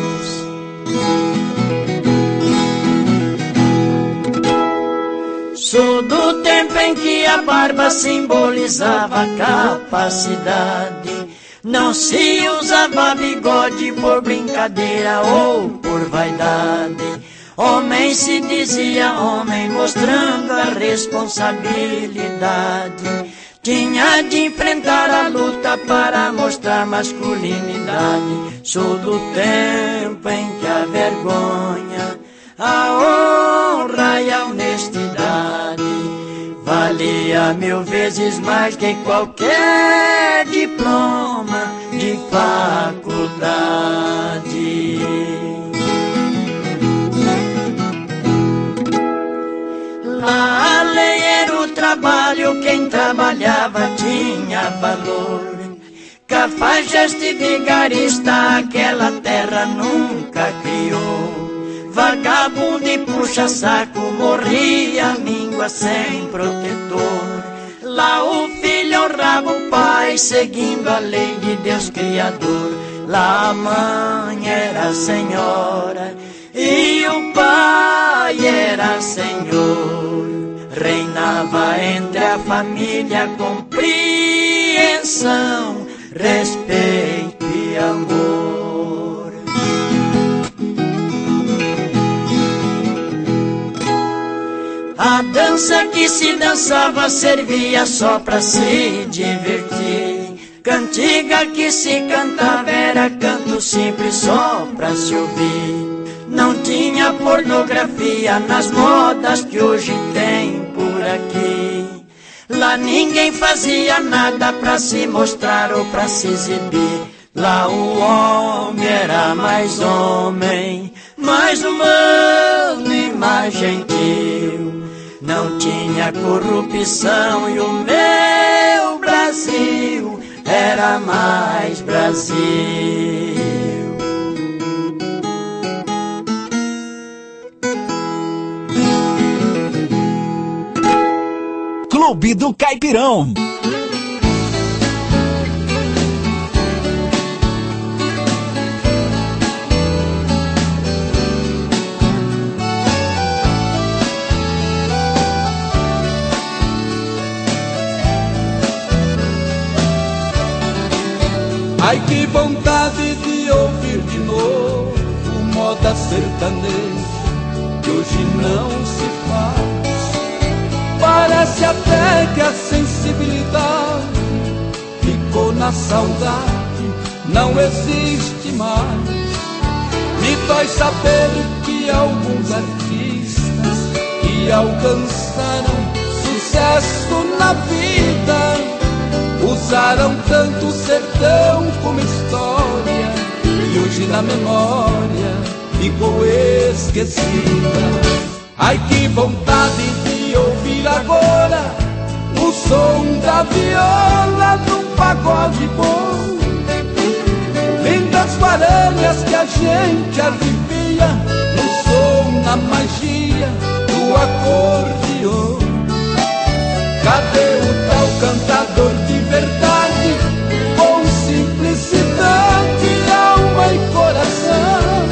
[SPEAKER 19] Sou do tempo em que a barba simbolizava capacidade. Não se usava bigode por brincadeira ou por vaidade. Homem se dizia homem, mostrando a responsabilidade. Tinha de enfrentar a luta para mostrar masculinidade. Sou do tempo em que a vergonha, a honra e a honestidade valia mil vezes mais que qualquer diploma de faculdade. Lá a lei era o trabalho, quem trabalhava tinha valor. Cafajeste e vigarista aquela terra nunca criou. Vagabundo e puxa-saco morria míngua sem protetor. Lá o filho honrava o pai, seguindo a lei de Deus Criador. Lá a mãe era senhora e o pai era senhor. Reinava entre a família compreensão, respeito e amor. A dança que se dançava servia só pra se divertir. Cantiga que se cantava era canto simples só pra se ouvir. Não tinha pornografia nas modas que hoje tem por aqui. Lá ninguém fazia nada pra se mostrar ou pra se exibir. Lá o homem era mais homem, mais humano e mais gentil. Não tinha corrupção e o meu Brasil era mais Brasil.
[SPEAKER 6] Clube do Caipirão.
[SPEAKER 20] vontade de ouvir de novo moda sertaneja que hoje não se faz. Parece até que a sensibilidade ficou na saudade, não existe mais. Me dói saber que alguns artistas que alcançaram sucesso na vida usaram tanto o sertão como história e hoje na memória ficou esquecida. Ai, que vontade de ouvir agora o som da viola num pagode bom. Lindas guaranhas que a gente arrepia no som, na magia do acordeon. Cadê o tal cantador de verdade, com simplicidade, alma e coração,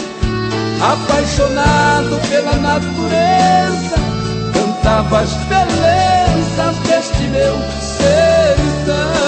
[SPEAKER 20] apaixonado pela natureza, cantava as belezas deste meu sertão.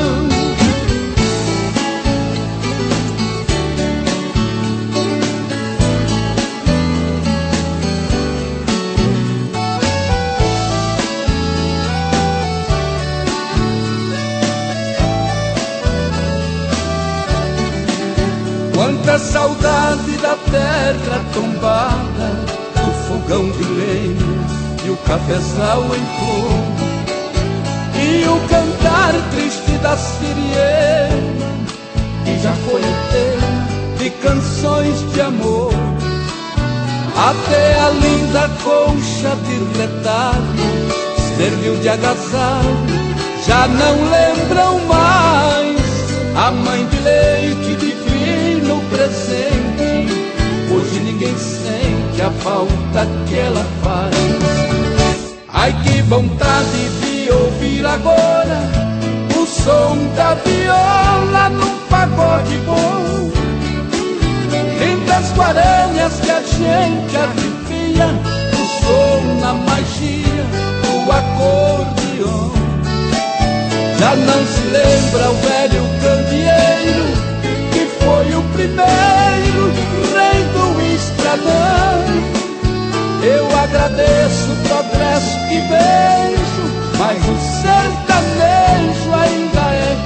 [SPEAKER 20] Quanta saudade da terra tombada, do fogão de lenha e o cafezal em flor, e o cantar triste da siriema, que já foi eterna, de canções de amor. Até a linda colcha de retalho serviu de agasalho, já não lembram mais a mãe de leite divino presente. Hoje ninguém sente a falta que ela faz. Ai, que vontade de ouvir agora o som da viola num pagode bom. Lindas guaranhas que a gente arrepia no som, na magia do acordeon. Já não se lembra o velho candeeiro que foi o primeiro rei do estradão. Eu agradeço o progresso que vejo, mas o sertanejo ainda é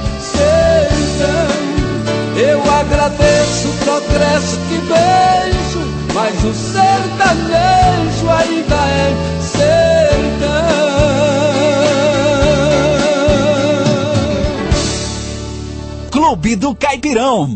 [SPEAKER 20] sertão. Eu agradeço o progresso que vejo, mas o sertanejo ainda é sertão.
[SPEAKER 6] Clube do Caipirão.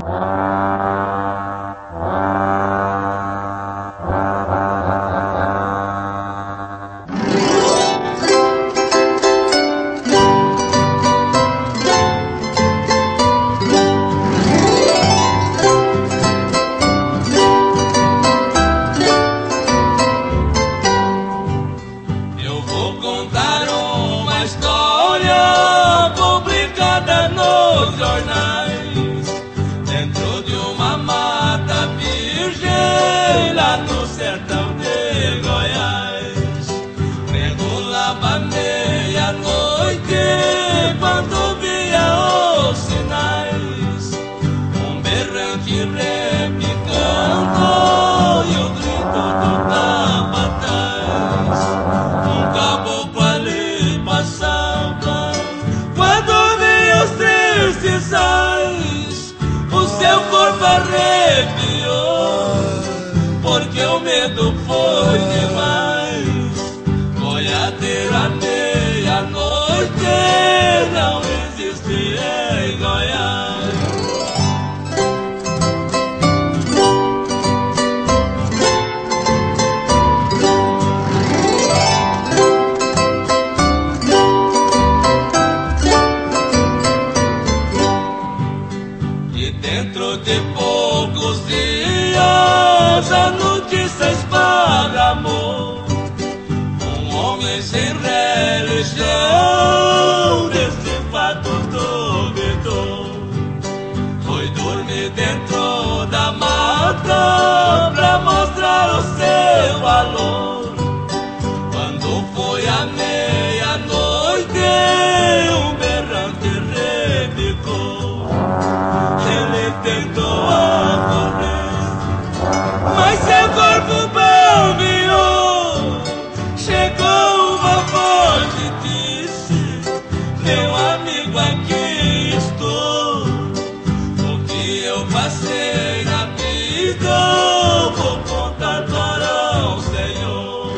[SPEAKER 2] Eu vou contar uma história publicada nos jornais, dentro de uma mata virgem lá no sertão de Goiás. Regulava meia-noite quando via os sinais, um berrante repicando e o grito do capataz. Um caboclo ali passava quando via os tristes sais, o seu corpo arrepiou, porque o medo foi demais. Boiadeira meia-noite não existe em Goiás. E dentro de poucos dias a notícia esparramou, um homem sem religião desse fato duvidou. Foi dormir dentro da mata pra mostrar o seu valor. Quando foi a meia-noite um berrante repicou. Ele passei na vida, vou contar para o Senhor.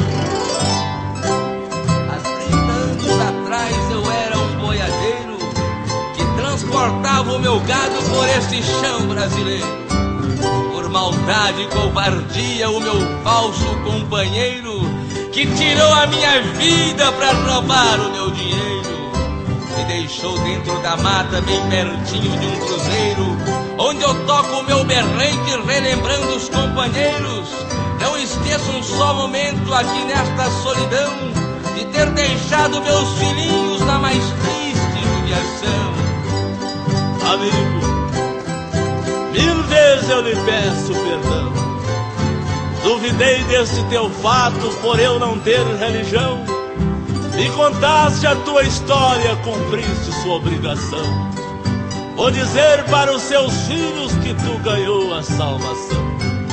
[SPEAKER 2] Há trinta anos atrás eu era um boiadeiro que transportava o meu gado por este chão brasileiro. Por maldade e covardia, o meu falso companheiro que tirou a minha vida pra roubar o meu dinheiro me deixou dentro da mata, bem pertinho de um cruzeiro, onde eu toco o meu berrante relembrando os companheiros. Não esqueço um só momento aqui nesta solidão de ter deixado meus filhinhos na mais triste judiação.
[SPEAKER 21] Amigo, mil vezes eu lhe peço perdão. Duvidei desse teu fato por eu não ter religião. Me contaste a tua história, cumpriste sua obrigação. Vou dizer para os seus filhos que tu ganhou a salvação.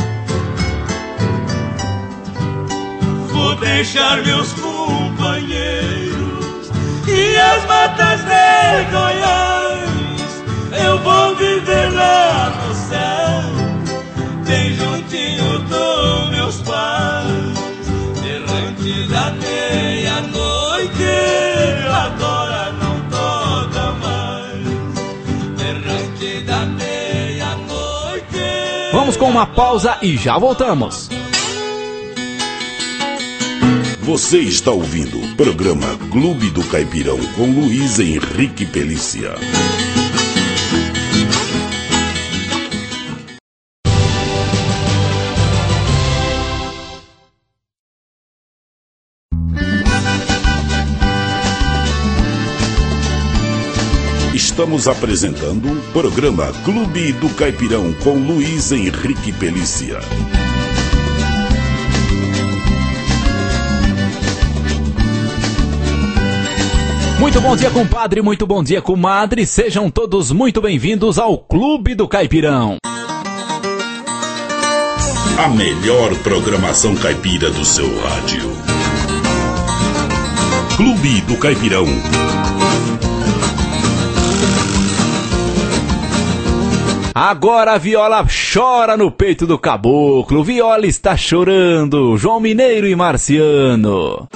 [SPEAKER 2] Vou deixar meus companheiros e as matas de Goiás. Eu vou viver lá no céu, bem juntinho dos meus pais. Errante da meia-noite, agora não toca mais. Errante da meia-noite.
[SPEAKER 3] Vamos com uma pausa e já voltamos.
[SPEAKER 1] Você está ouvindo o programa Clube do Caipirão com Luiz Henrique Pelícia. Estamos apresentando o programa Clube do Caipirão com Luiz Henrique Pelícia.
[SPEAKER 3] Muito bom dia, compadre, muito bom dia, comadre. Sejam todos muito bem-vindos ao Clube do Caipirão.
[SPEAKER 1] A melhor programação caipira do seu rádio. Clube do Caipirão.
[SPEAKER 3] Agora a viola chora no peito do caboclo. Viola está chorando. João Mineiro e Marciano.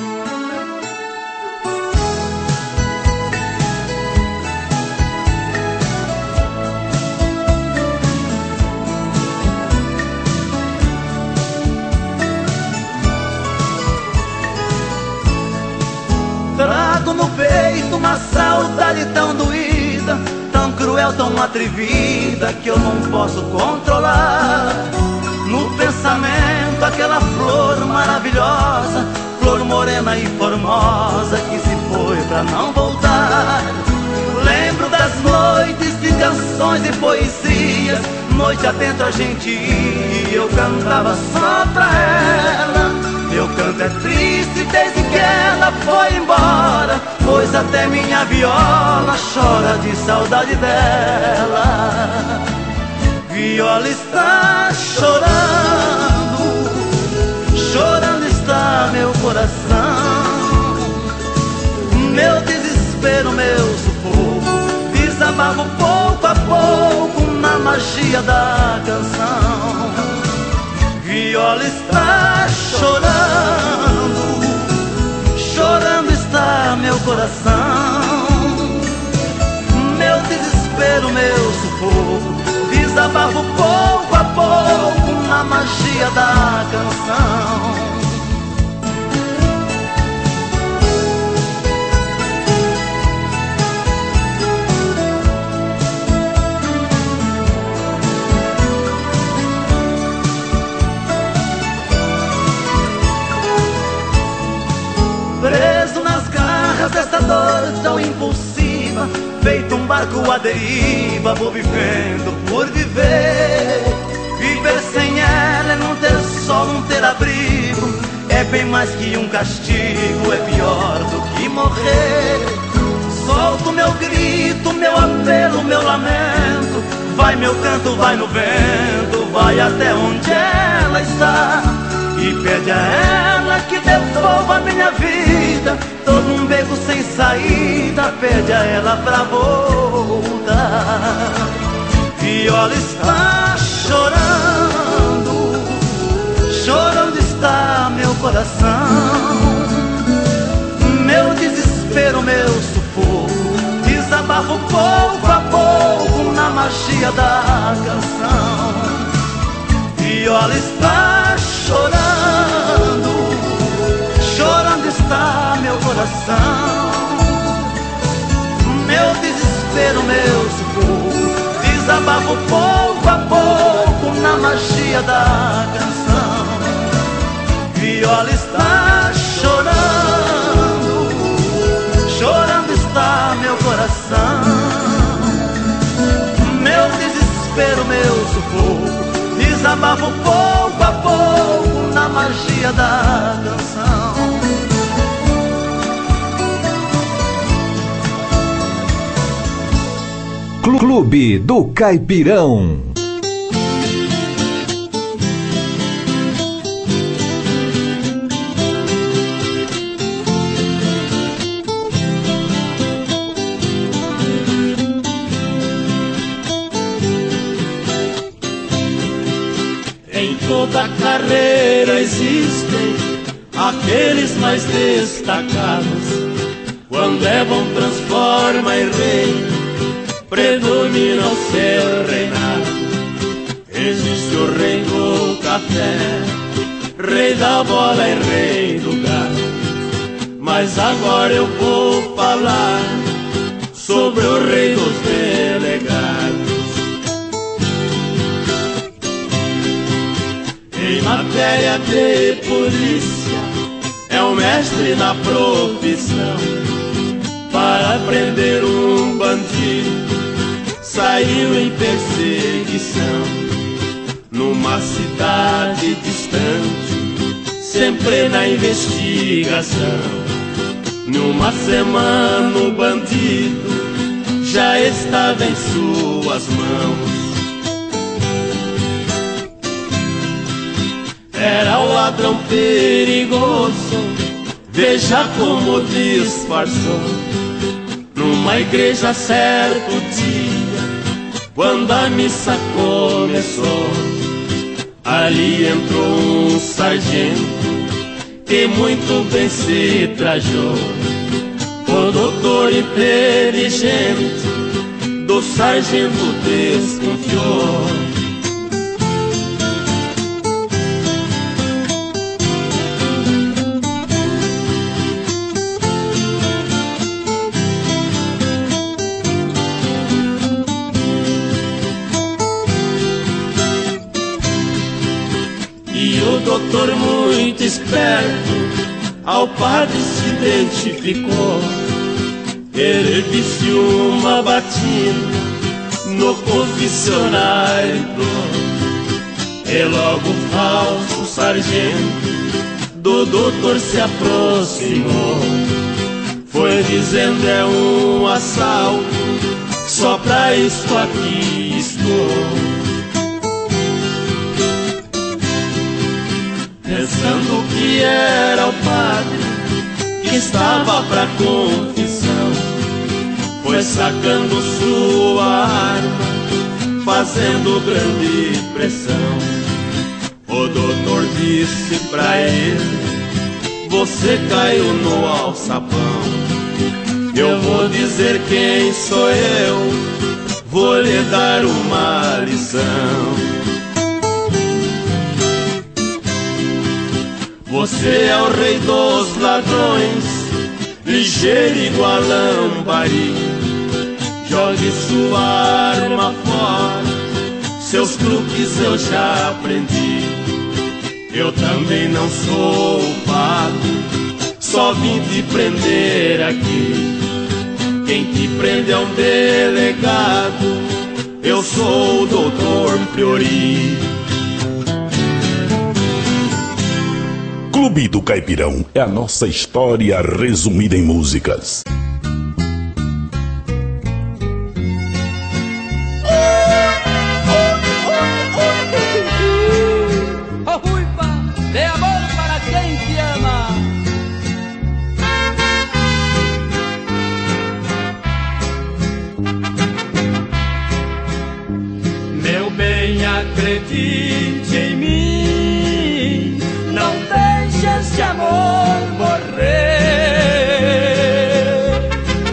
[SPEAKER 8] Trago no peito uma saudade tão doída, tão cruel, tão atrevida, que eu não posso controlar. No pensamento aquela flor maravilhosa, flor morena e formosa, que se foi pra não voltar. Lembro das noites de canções e poesias, noite adentro a gente ia e eu cantava só pra ela. Meu canto é triste desde que ela foi embora, pois até minha viola chora de saudade dela. Viola está chorando, chorando está meu coração. Meu desespero, meu sufoco, desabafo pouco a pouco na magia da canção. Viola está chorando, chorando está meu coração. Meu desespero, meu sufoco, desabafo pouco a pouco na magia da canção. Preso nas garras dessa dor tão impulsiva, feito um barco à deriva, vou vivendo por viver. Viver sem ela é não ter sol, não ter abrigo, é bem mais que um castigo, é pior do que morrer. Solto meu grito, meu apelo, meu lamento, vai meu canto, vai no vento, vai até onde ela está. E pede a ela que devolva a minha vida, todo um beco sem saída, pede a ela pra voltar.
[SPEAKER 9] viola está chorando, chorando está meu coração. Meu desespero, meu sufoco, desabafo pouco a pouco na magia da canção. Viola está chorando, chorando está meu coração. Meu desespero, meu sufoco, desabafo pouco a pouco na magia da canção. Viola está chorando, chorando está meu coração. Meu desespero, meu sufoco, desabafo pouco a pouco na magia da canção.
[SPEAKER 6] Clube do Caipirão.
[SPEAKER 21] Em toda carreira existem aqueles mais destacados. Quando é bom transforma em rei, predomina o seu reinado. Existe o rei do café, rei da bola e rei do gado. Mas agora eu vou falar sobre o rei dos delegados. Em matéria de polícia, é o mestre na profissão. Para prender um bandido, saiu em perseguição. Numa cidade distante, sempre na investigação. Numa semana o bandido já estava em suas mãos. Era o ladrão perigoso, veja como disfarçou. Numa igreja certo dia, quando a missa começou, ali entrou um sargento que muito bem se trajou. O doutor inteligente do sargento desconfiou. O doutor muito esperto ao padre se identificou. Ele disse uma batina no confessionário. E logo o falso sargento do doutor se aproximou. Foi dizendo é um assalto, só pra isso aqui estou. Pensando que era o padre que estava pra confissão, foi sacando sua arma, fazendo grande pressão. O doutor disse pra ele: você caiu no alçapão. Eu vou dizer quem sou eu, vou lhe dar uma lição. Você é o rei dos ladrões, ligeiro igual a lambari. Jogue sua arma fora, seus truques eu já aprendi. Eu também não sou o padre, só vim te prender aqui. Quem te prende é um delegado, eu sou o doutor Priori.
[SPEAKER 1] Clube do Caipirão é a nossa história resumida em músicas.
[SPEAKER 22] Oh, Ruiva, dê amor para quem te ama. bem, acredite em mim, não deixe este amor morrer.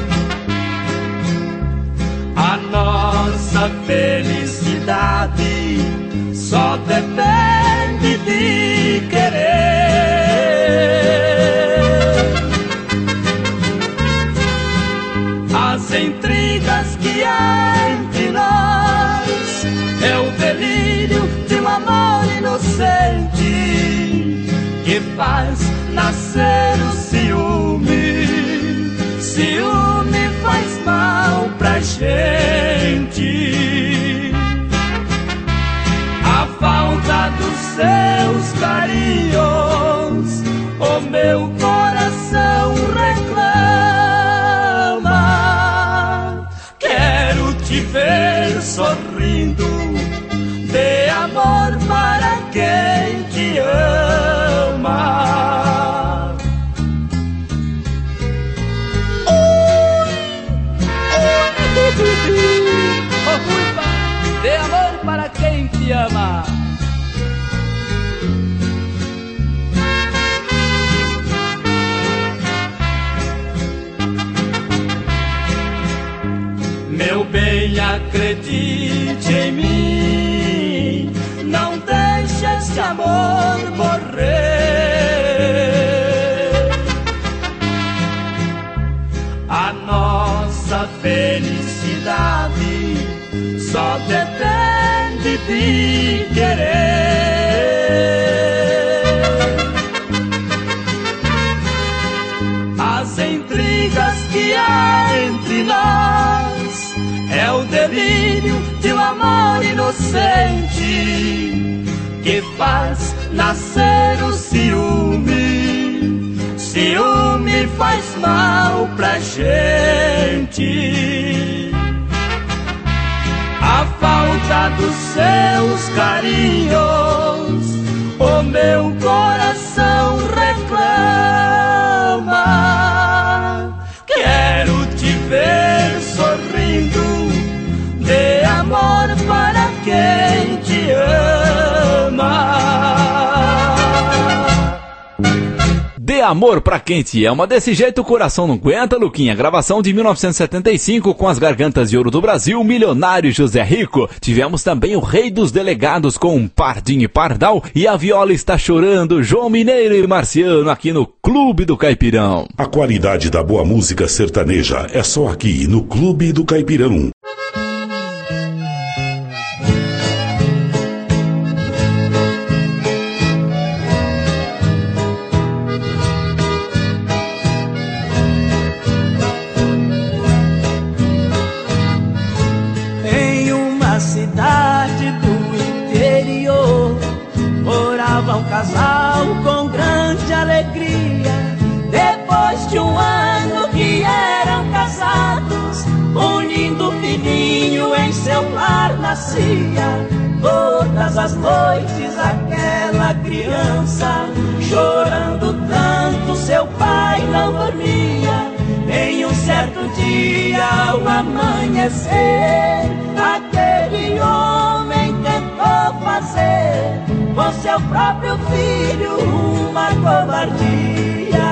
[SPEAKER 22] A nossa felicidade só depende de querer. As intrigas que há entre nós é o delírio de um amor inocente que faz nascer o ciúme. Ciúme faz mal pra gente. A falta dos seus carinhos o meu coração reclama. Quero te ver sorrindo, dê amor para quem te ama. Oh, Ruiva, dê amor para quem te ama. Meu bem, acredite em mim, não deixe este amor morrer. A nossa felicidade só depende de querer. As intrigas que há entre nós é o delírio de um amor inocente que faz nascer o ciúme. Ciúme faz mal pra gente. A falta dos seus carinhos o meu coração reclama. Quero te ver sorrindo, dê amor para quem te ama.
[SPEAKER 3] Dê amor pra quem te ama. Desse jeito o coração não aguenta, Luquinha. Gravação de mil novecentos e setenta e cinco com as Gargantas de Ouro do Brasil, Milionário José Rico. Tivemos também o Rei dos Delegados com Pardinho e Pardal e A Viola Está Chorando, João Mineiro e Marciano aqui no Clube do Caipirão.
[SPEAKER 1] A qualidade da boa música sertaneja é só aqui no Clube do Caipirão.
[SPEAKER 19] Um casal com grande alegria. Depois de um ano que eram casados, um lindo filhinho em seu lar nascia. Todas as noites aquela criança, chorando tanto, seu pai não dormia. Em um certo dia, ao amanhecer, aquele homem tentou fazer com seu próprio filho uma covardia.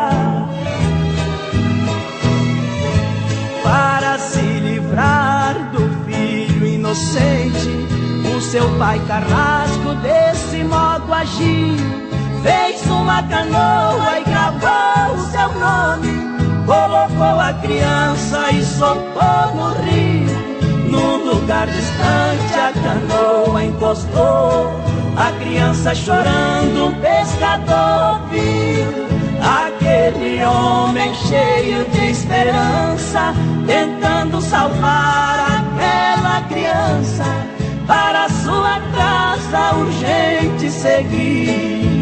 [SPEAKER 19] Para se livrar do filho inocente, o seu pai carrasco desse modo agiu. Fez uma canoa e gravou o seu nome, colocou a criança e soltou no rio. Num lugar distante a canoa encostou, a criança chorando, um pescador viu. Aquele homem cheio de esperança, tentando salvar aquela criança, para sua casa urgente seguir.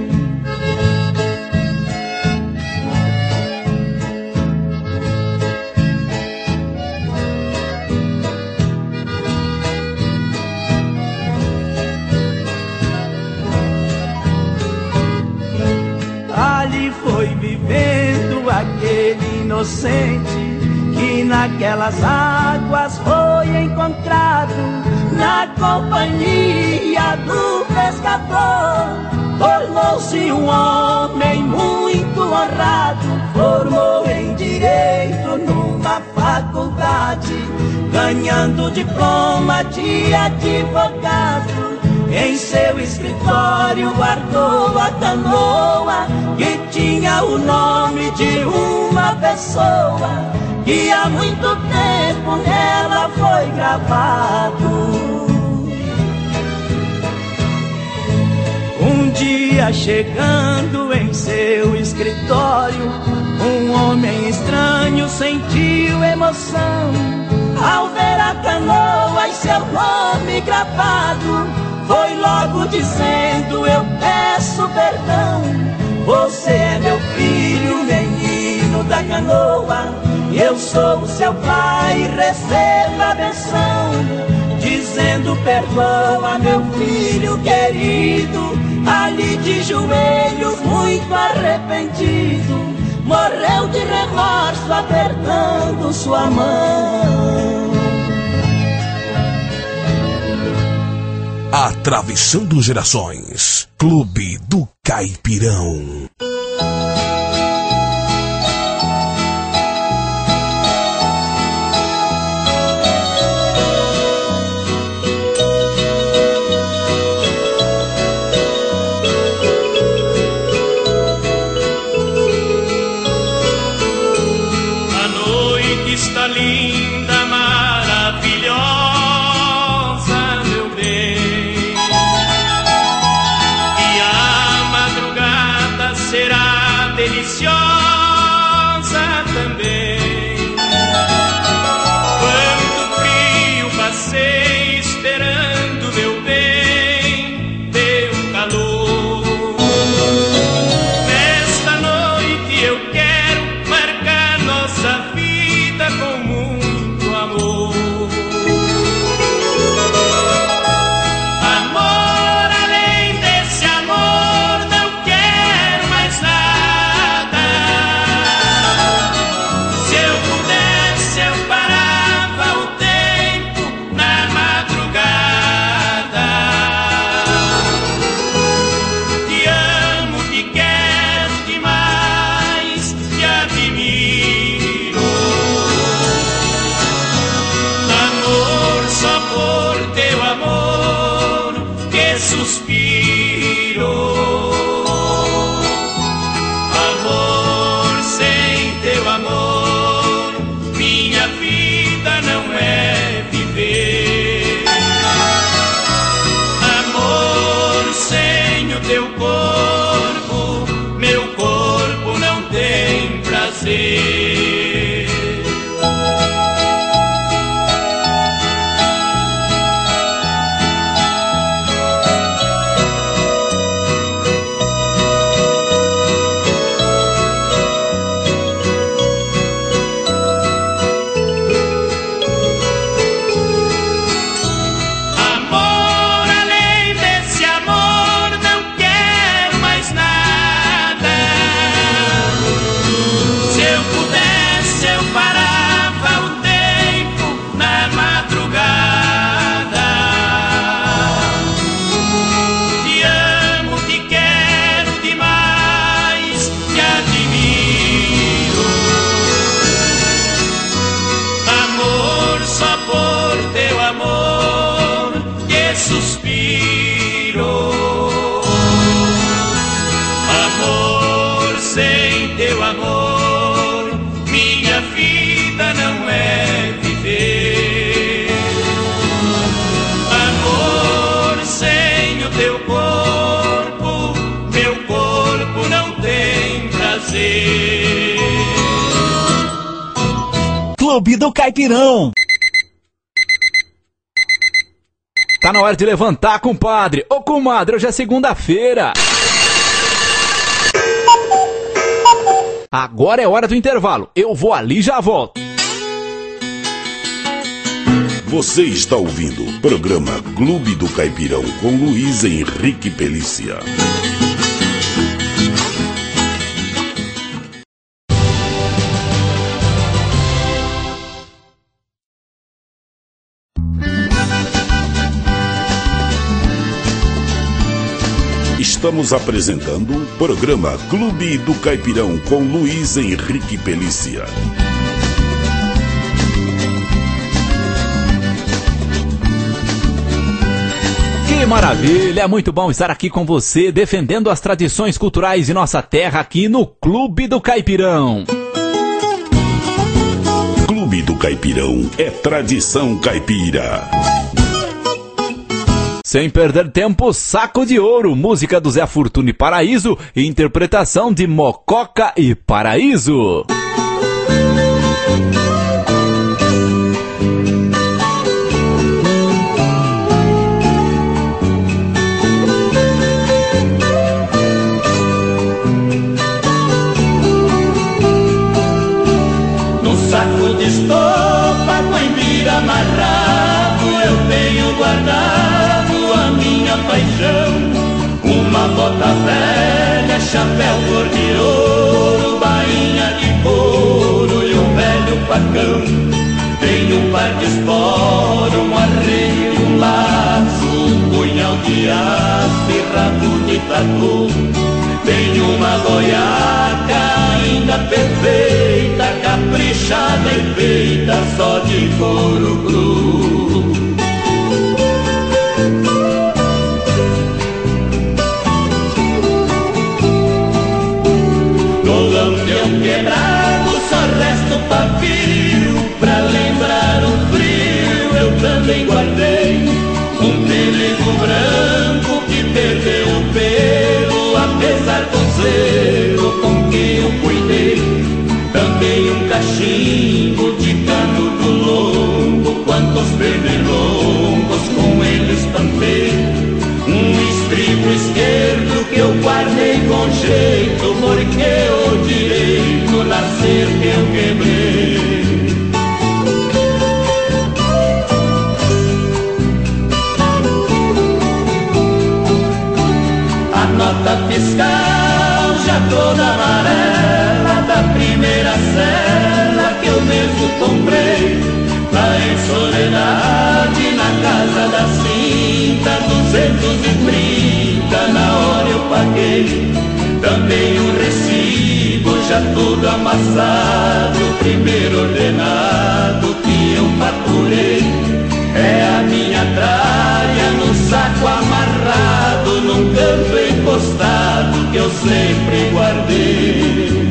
[SPEAKER 19] Ali foi vivendo aquele inocente que naquelas águas foi encontrado. Na
[SPEAKER 22] na companhia do pescador. Tornou-se um homem muito honrado, formou em direito numa faculdade, ganhando diploma de advogado. Em seu escritório guardou a canoa que tinha o nome de uma pessoa que há muito tempo nela foi gravado. Um dia chegando em seu escritório, um homem estranho sentiu emoção ao ver a canoa e seu nome gravado. Foi logo dizendo: eu peço perdão, você é meu filho, menino da canoa. Eu sou o seu pai, receba a benção. Dizendo: perdoa, meu filho querido. Ali de joelhos, muito arrependido, morreu de remorso, apertando sua mão.
[SPEAKER 10] Atravessando gerações, Clube do Caipirão.
[SPEAKER 22] A noite está linda, maravilhosa, meu bem, e a madrugada será deliciosa também. Quanto frio passei esperando, meu bem, teu calor. Nesta noite eu quero marcar nossa vida com muito amor. Amor, além desse amor, não quero mais nada. Se eu pudesse, eu parava o tempo na madrugada. Te amo, te quero demais, te admiro. Amor, só por teu amor que suspiro. Amor, sem teu amor, minha vida não é viver. Amor, sem o teu corpo, meu corpo não tem prazer. Amor, além desse amor, não quero mais nada. Se eu pudesse, eu parava o tempo na madrugada. Te amo, te quero demais, te admiro. Amor, só por teu amor que suspiro. Amor, sem teu amor, minha vida não é viver. Amor, sem o teu corpo, meu corpo não tem prazer.
[SPEAKER 3] Clube do Caipirão. Tá na hora de levantar, compadre. Ô, comadre, hoje é segunda-feira. Agora é hora do intervalo. Eu vou ali e já volto.
[SPEAKER 1] Você está ouvindo o programa Clube do Caipirão com Luiz Henrique Pelícia. Estamos apresentando o programa Clube do Caipirão com Luiz Henrique Pelícia.
[SPEAKER 3] Que maravilha, é muito bom estar aqui com você, defendendo as tradições culturais de nossa terra aqui no Clube do Caipirão.
[SPEAKER 1] Clube do Caipirão é tradição caipira.
[SPEAKER 3] Sem perder tempo, Saco de Ouro, música do Zé Fortuna e Paraíso, e interpretação de Mococa e Paraíso.
[SPEAKER 22] No saco de estopa, com embira amarrado, eu tenho guardado a minha paixão. Uma bota velha, chapéu cor de ouro, bainha de couro e um velho facão. Tenho um par de esporo, um arreio e um laço, um punhal de aço e rabo de tatu. Tenho uma goiaca ainda perfeita, caprichada e feita só de couro cru. Quebrado, só resta o pavio. Pra lembrar o frio eu também guardei um pelego branco que perdeu o pelo, apesar do zelo com que eu cuidei. Também um cachimbo de cano do longo, quantos pernilongos com ele espantei. Um estribo esquerdo que eu guardei com jeito, porque o direito nascer que eu quebrei. A nota fiscal já toda amarela, da primeira cela que eu mesmo comprei. Lá em Soledade, na casa da cinta, duzentos e trinta na hora eu paguei. Também um recibo já todo amassado, primeiro ordenado que eu faturei. É a minha trária no saco amarrado, num canto encostado que eu sempre guardei.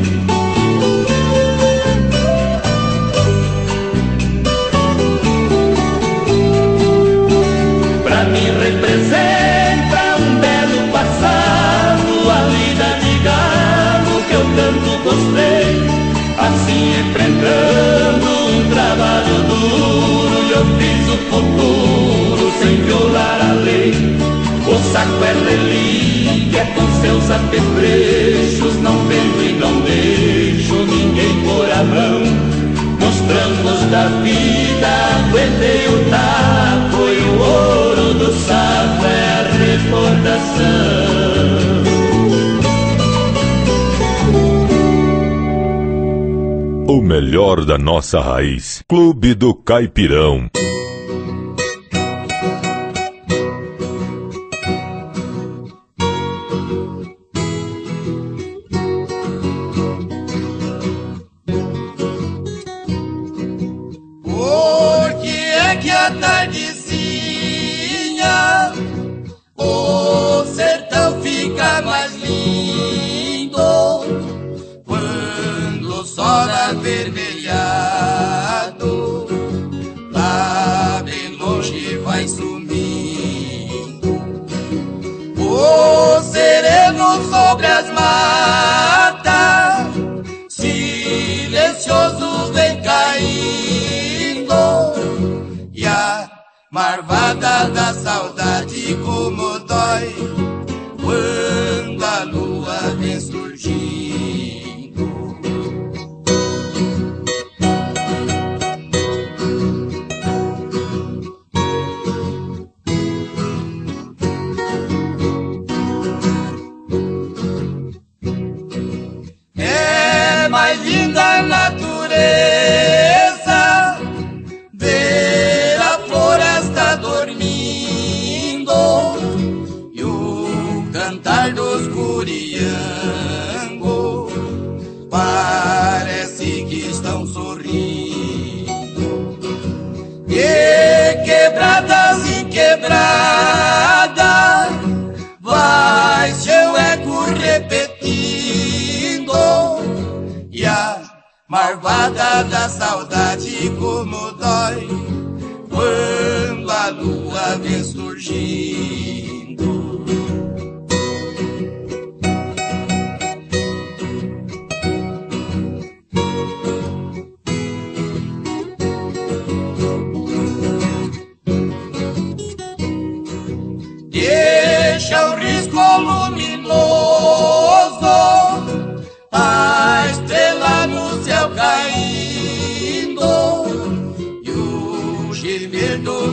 [SPEAKER 22] Pra mim representa um belo passado, a lida de galo que eu tanto gostei. Assim enfrentando um trabalho duro, eu fiz o futuro sem violar a lei. O saco é relíquia com seus apetrechos, não vendo e não deixo ninguém pôr a mão. Nos trancos da vida aguentei o taco e o ouro do saco é a recordação.
[SPEAKER 7] O melhor da nossa raiz. Clube do Caipirão.
[SPEAKER 22] Por que é que a tardezinha o sertão fica mais lindo quando o sol avermelhado lá bem longe vai sumindo? O sereno sobre as matas silencioso vem caindo, e a marvada da saudade como dói quando a lua vem surgindo. É mais linda a natureza, ver a floresta dormindo e o cantar do
[SPEAKER 2] floreando, parece que estão sorrindo. E quebradas em quebrada vai seu eco repetindo, e a marvada da saudade como dói quando a lua vem surgindo. Deixa o risco luminoso, a estrela no céu caindo, e o gemer do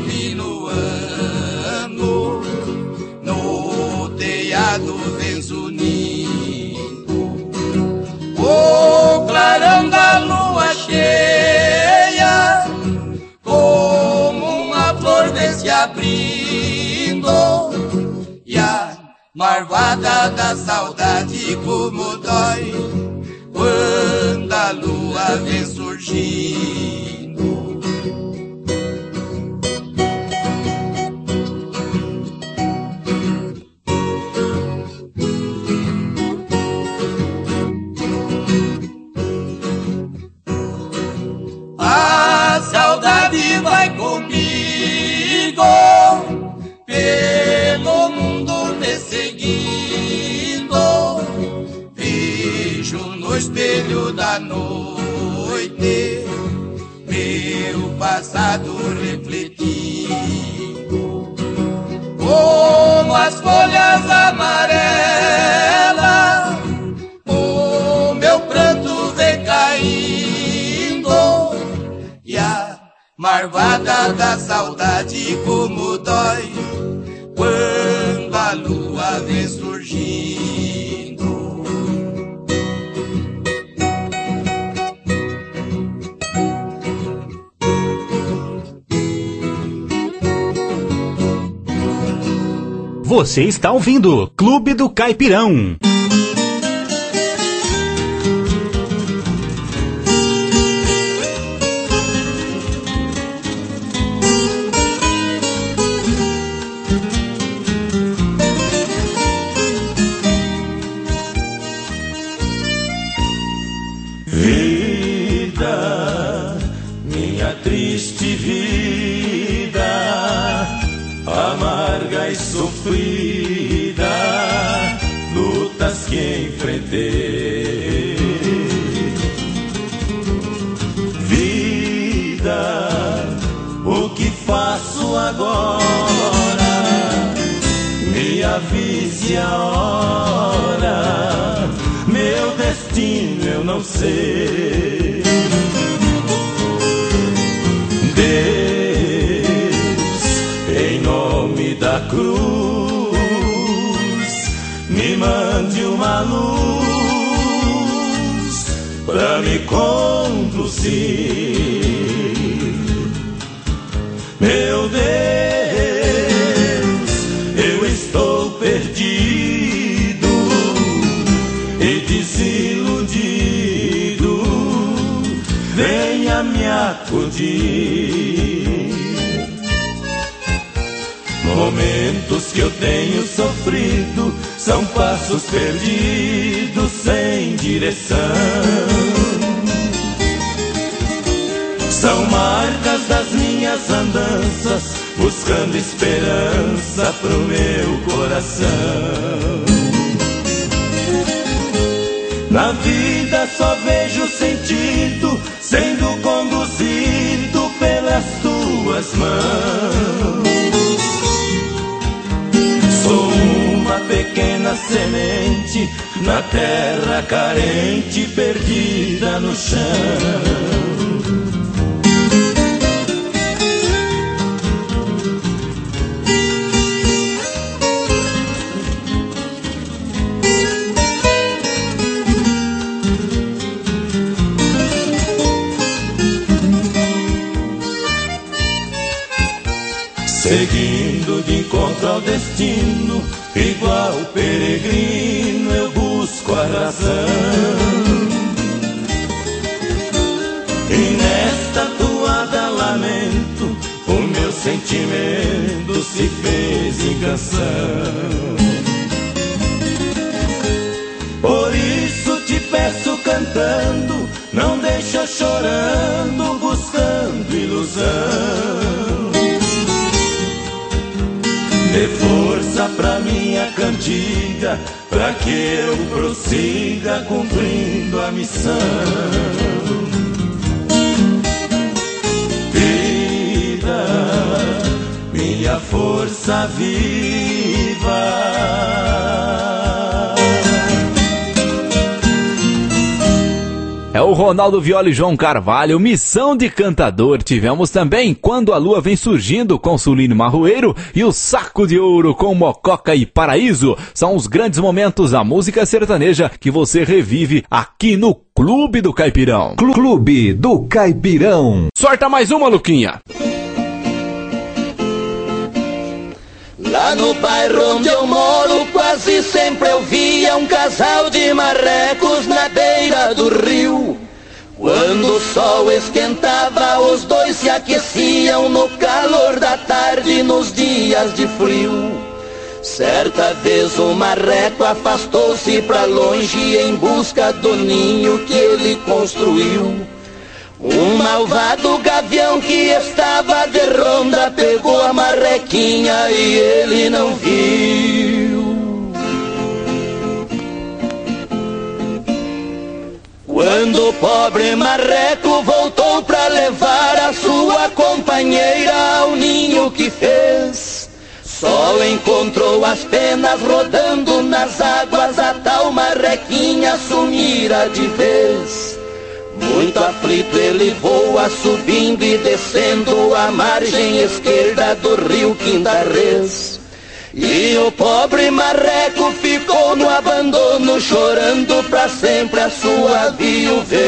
[SPEAKER 2] minuano no telhado vem zunindo. O clarão da lua cheia, como uma flor vem se abrindo, e a marvada da saudade como dói quando a lua vem surgindo. A saudade vai comigo pelo mundo me seguindo, vejo no espelho da noite meu passado refletindo, como as folhas amarelas o meu pranto vem caindo, e a marvada da saudade como dói quando a lua vem surgindo.
[SPEAKER 5] Você está ouvindo Clube do Caipirão.
[SPEAKER 16] Vida, minha triste vida, amarga e sofrida, lutas que enfrentei. Vida, o que faço agora? Me avise a hora, meu destino eu não sei. Deus, em nome da cruz, me mande uma luz pra me conduzir. Meu Deus, eu estou perdido e desiludido, venha me acudir. Momentos que eu tenho sofrido são passos perdidos sem direção, são marcas das minhas andanças, buscando esperança pro meu coração. Na vida só vejo sentido sendo conduzido pelas tuas mãos. Sou uma pequena semente na terra carente, perdida no chão. Seguindo de encontro ao destino, igual peregrino eu
[SPEAKER 9] canção. Por isso te peço cantando, não deixa chorando, buscando ilusão. Dê força pra minha cantiga, pra que eu prossiga cumprindo a missão. Vida, minha força viva.
[SPEAKER 3] É o Ronaldo Viola e João Carvalho, Missão de Cantador. Tivemos também Quando a Lua Vem Surgindo, com Sulino Marroeiro, e o Saco de Ouro, com Mococa e Paraíso. São os grandes momentos da música sertaneja que você revive aqui no Clube do Caipirão.
[SPEAKER 6] Clube do Caipirão.
[SPEAKER 3] Sorta mais uma, Luquinha.
[SPEAKER 2] Lá no bairro onde eu moro, quase sempre eu via um casal de marrecos na beira do rio. Quando o sol esquentava, os dois se aqueciam no calor da tarde, nos dias de frio. Certa vez o marreco afastou-se pra longe em busca do ninho que ele construiu. Um malvado gavião que estava de ronda pegou a marrequinha e ele não viu. Quando o pobre marreco voltou pra levar a sua companheira ao ninho que fez, só encontrou as penas rodando nas águas, a tal marrequinha sumira de vez. Muito aflito ele voa subindo e descendo a margem esquerda do rio Quindarrês. E o pobre marreco ficou no abandono, chorando pra sempre a sua viuvez.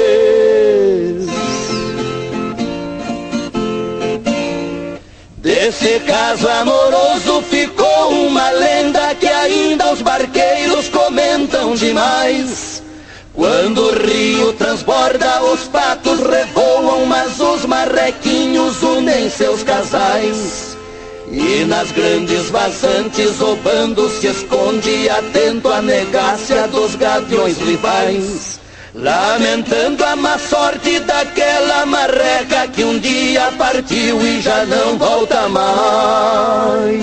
[SPEAKER 2] Desse caso amoroso ficou uma lenda que ainda os barqueiros comentam demais. Quando o rio transborda, os patos revoam, mas os marrequinhos unem seus casais. E nas grandes vazantes o bando se esconde, atento à negácia dos gaviões rivais, lamentando a má sorte daquela marreca que um dia partiu e já não volta mais.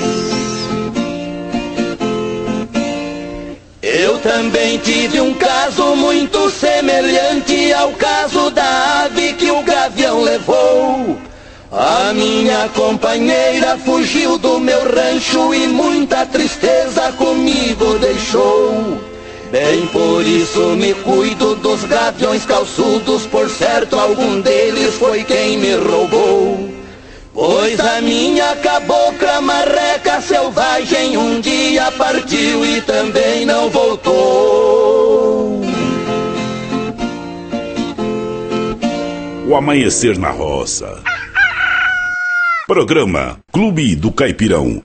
[SPEAKER 2] Eu também tive um caso muito semelhante ao caso da ave que o gavião levou. A minha companheira fugiu do meu rancho e muita tristeza comigo deixou. Bem por isso me cuido dos gaviões calçudos, por certo algum deles foi quem me roubou. Pois a minha cabocla marreca selvagem um dia partiu e também não voltou.
[SPEAKER 1] O Amanhecer na Roça. Programa Clube do Caipirão.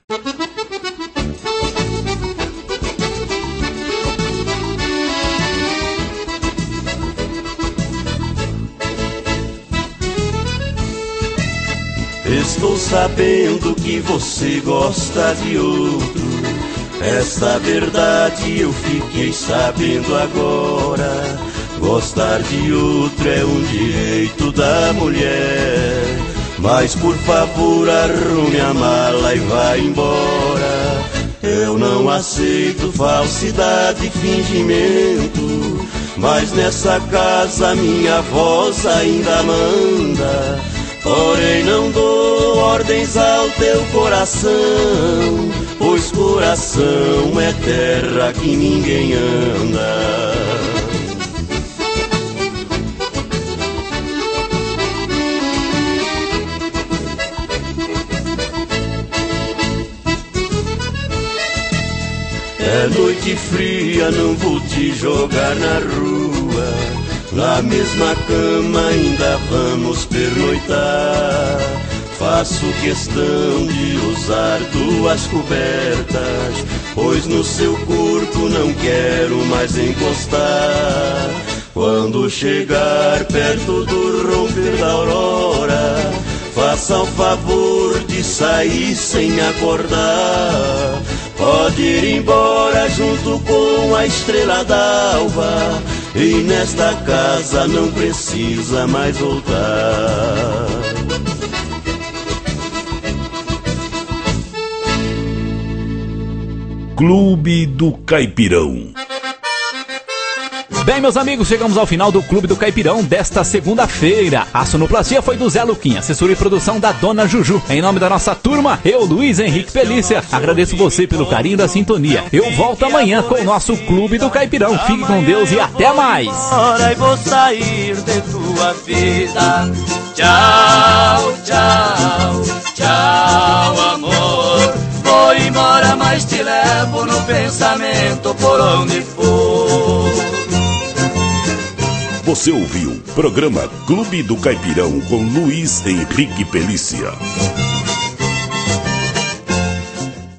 [SPEAKER 9] Estou sabendo que você gosta de outro. Essa verdade eu fiquei sabendo agora. Gostar de outro é um direito da mulher. Mas por favor arrume a mala e vá embora. Eu não aceito falsidade e fingimento, mas nessa casa minha voz ainda manda. Porém não dou ordens ao teu coração, pois coração é terra que ninguém anda. É noite fria, não vou te jogar na rua. Na mesma cama ainda vamos pernoitar. Faço questão de usar duas cobertas, pois no seu corpo não quero mais encostar. Quando chegar perto do romper da aurora, faça o favor de sair sem me acordar. Pode ir embora junto com a estrela d'alva, e nesta casa não precisa mais voltar.
[SPEAKER 1] Clube do Caipirão.
[SPEAKER 3] Bem, meus amigos, chegamos ao final do Clube do Caipirão desta segunda-feira. A sonoplastia foi do Zé Luquinha, assessoria e produção da Dona Juju. Em nome da nossa turma, eu, Luiz Henrique Pelícia, agradeço você pelo carinho da sintonia. Eu volto amanhã com o nosso Clube do Caipirão. Fique com Deus e até mais.
[SPEAKER 2] Agora eu vou sair de tua vida. Tchau, tchau, tchau, amor. Vou embora, mas te levo no pensamento por onde for.
[SPEAKER 1] Você ouviu o programa Clube do Caipirão com Luiz Henrique Pelícia.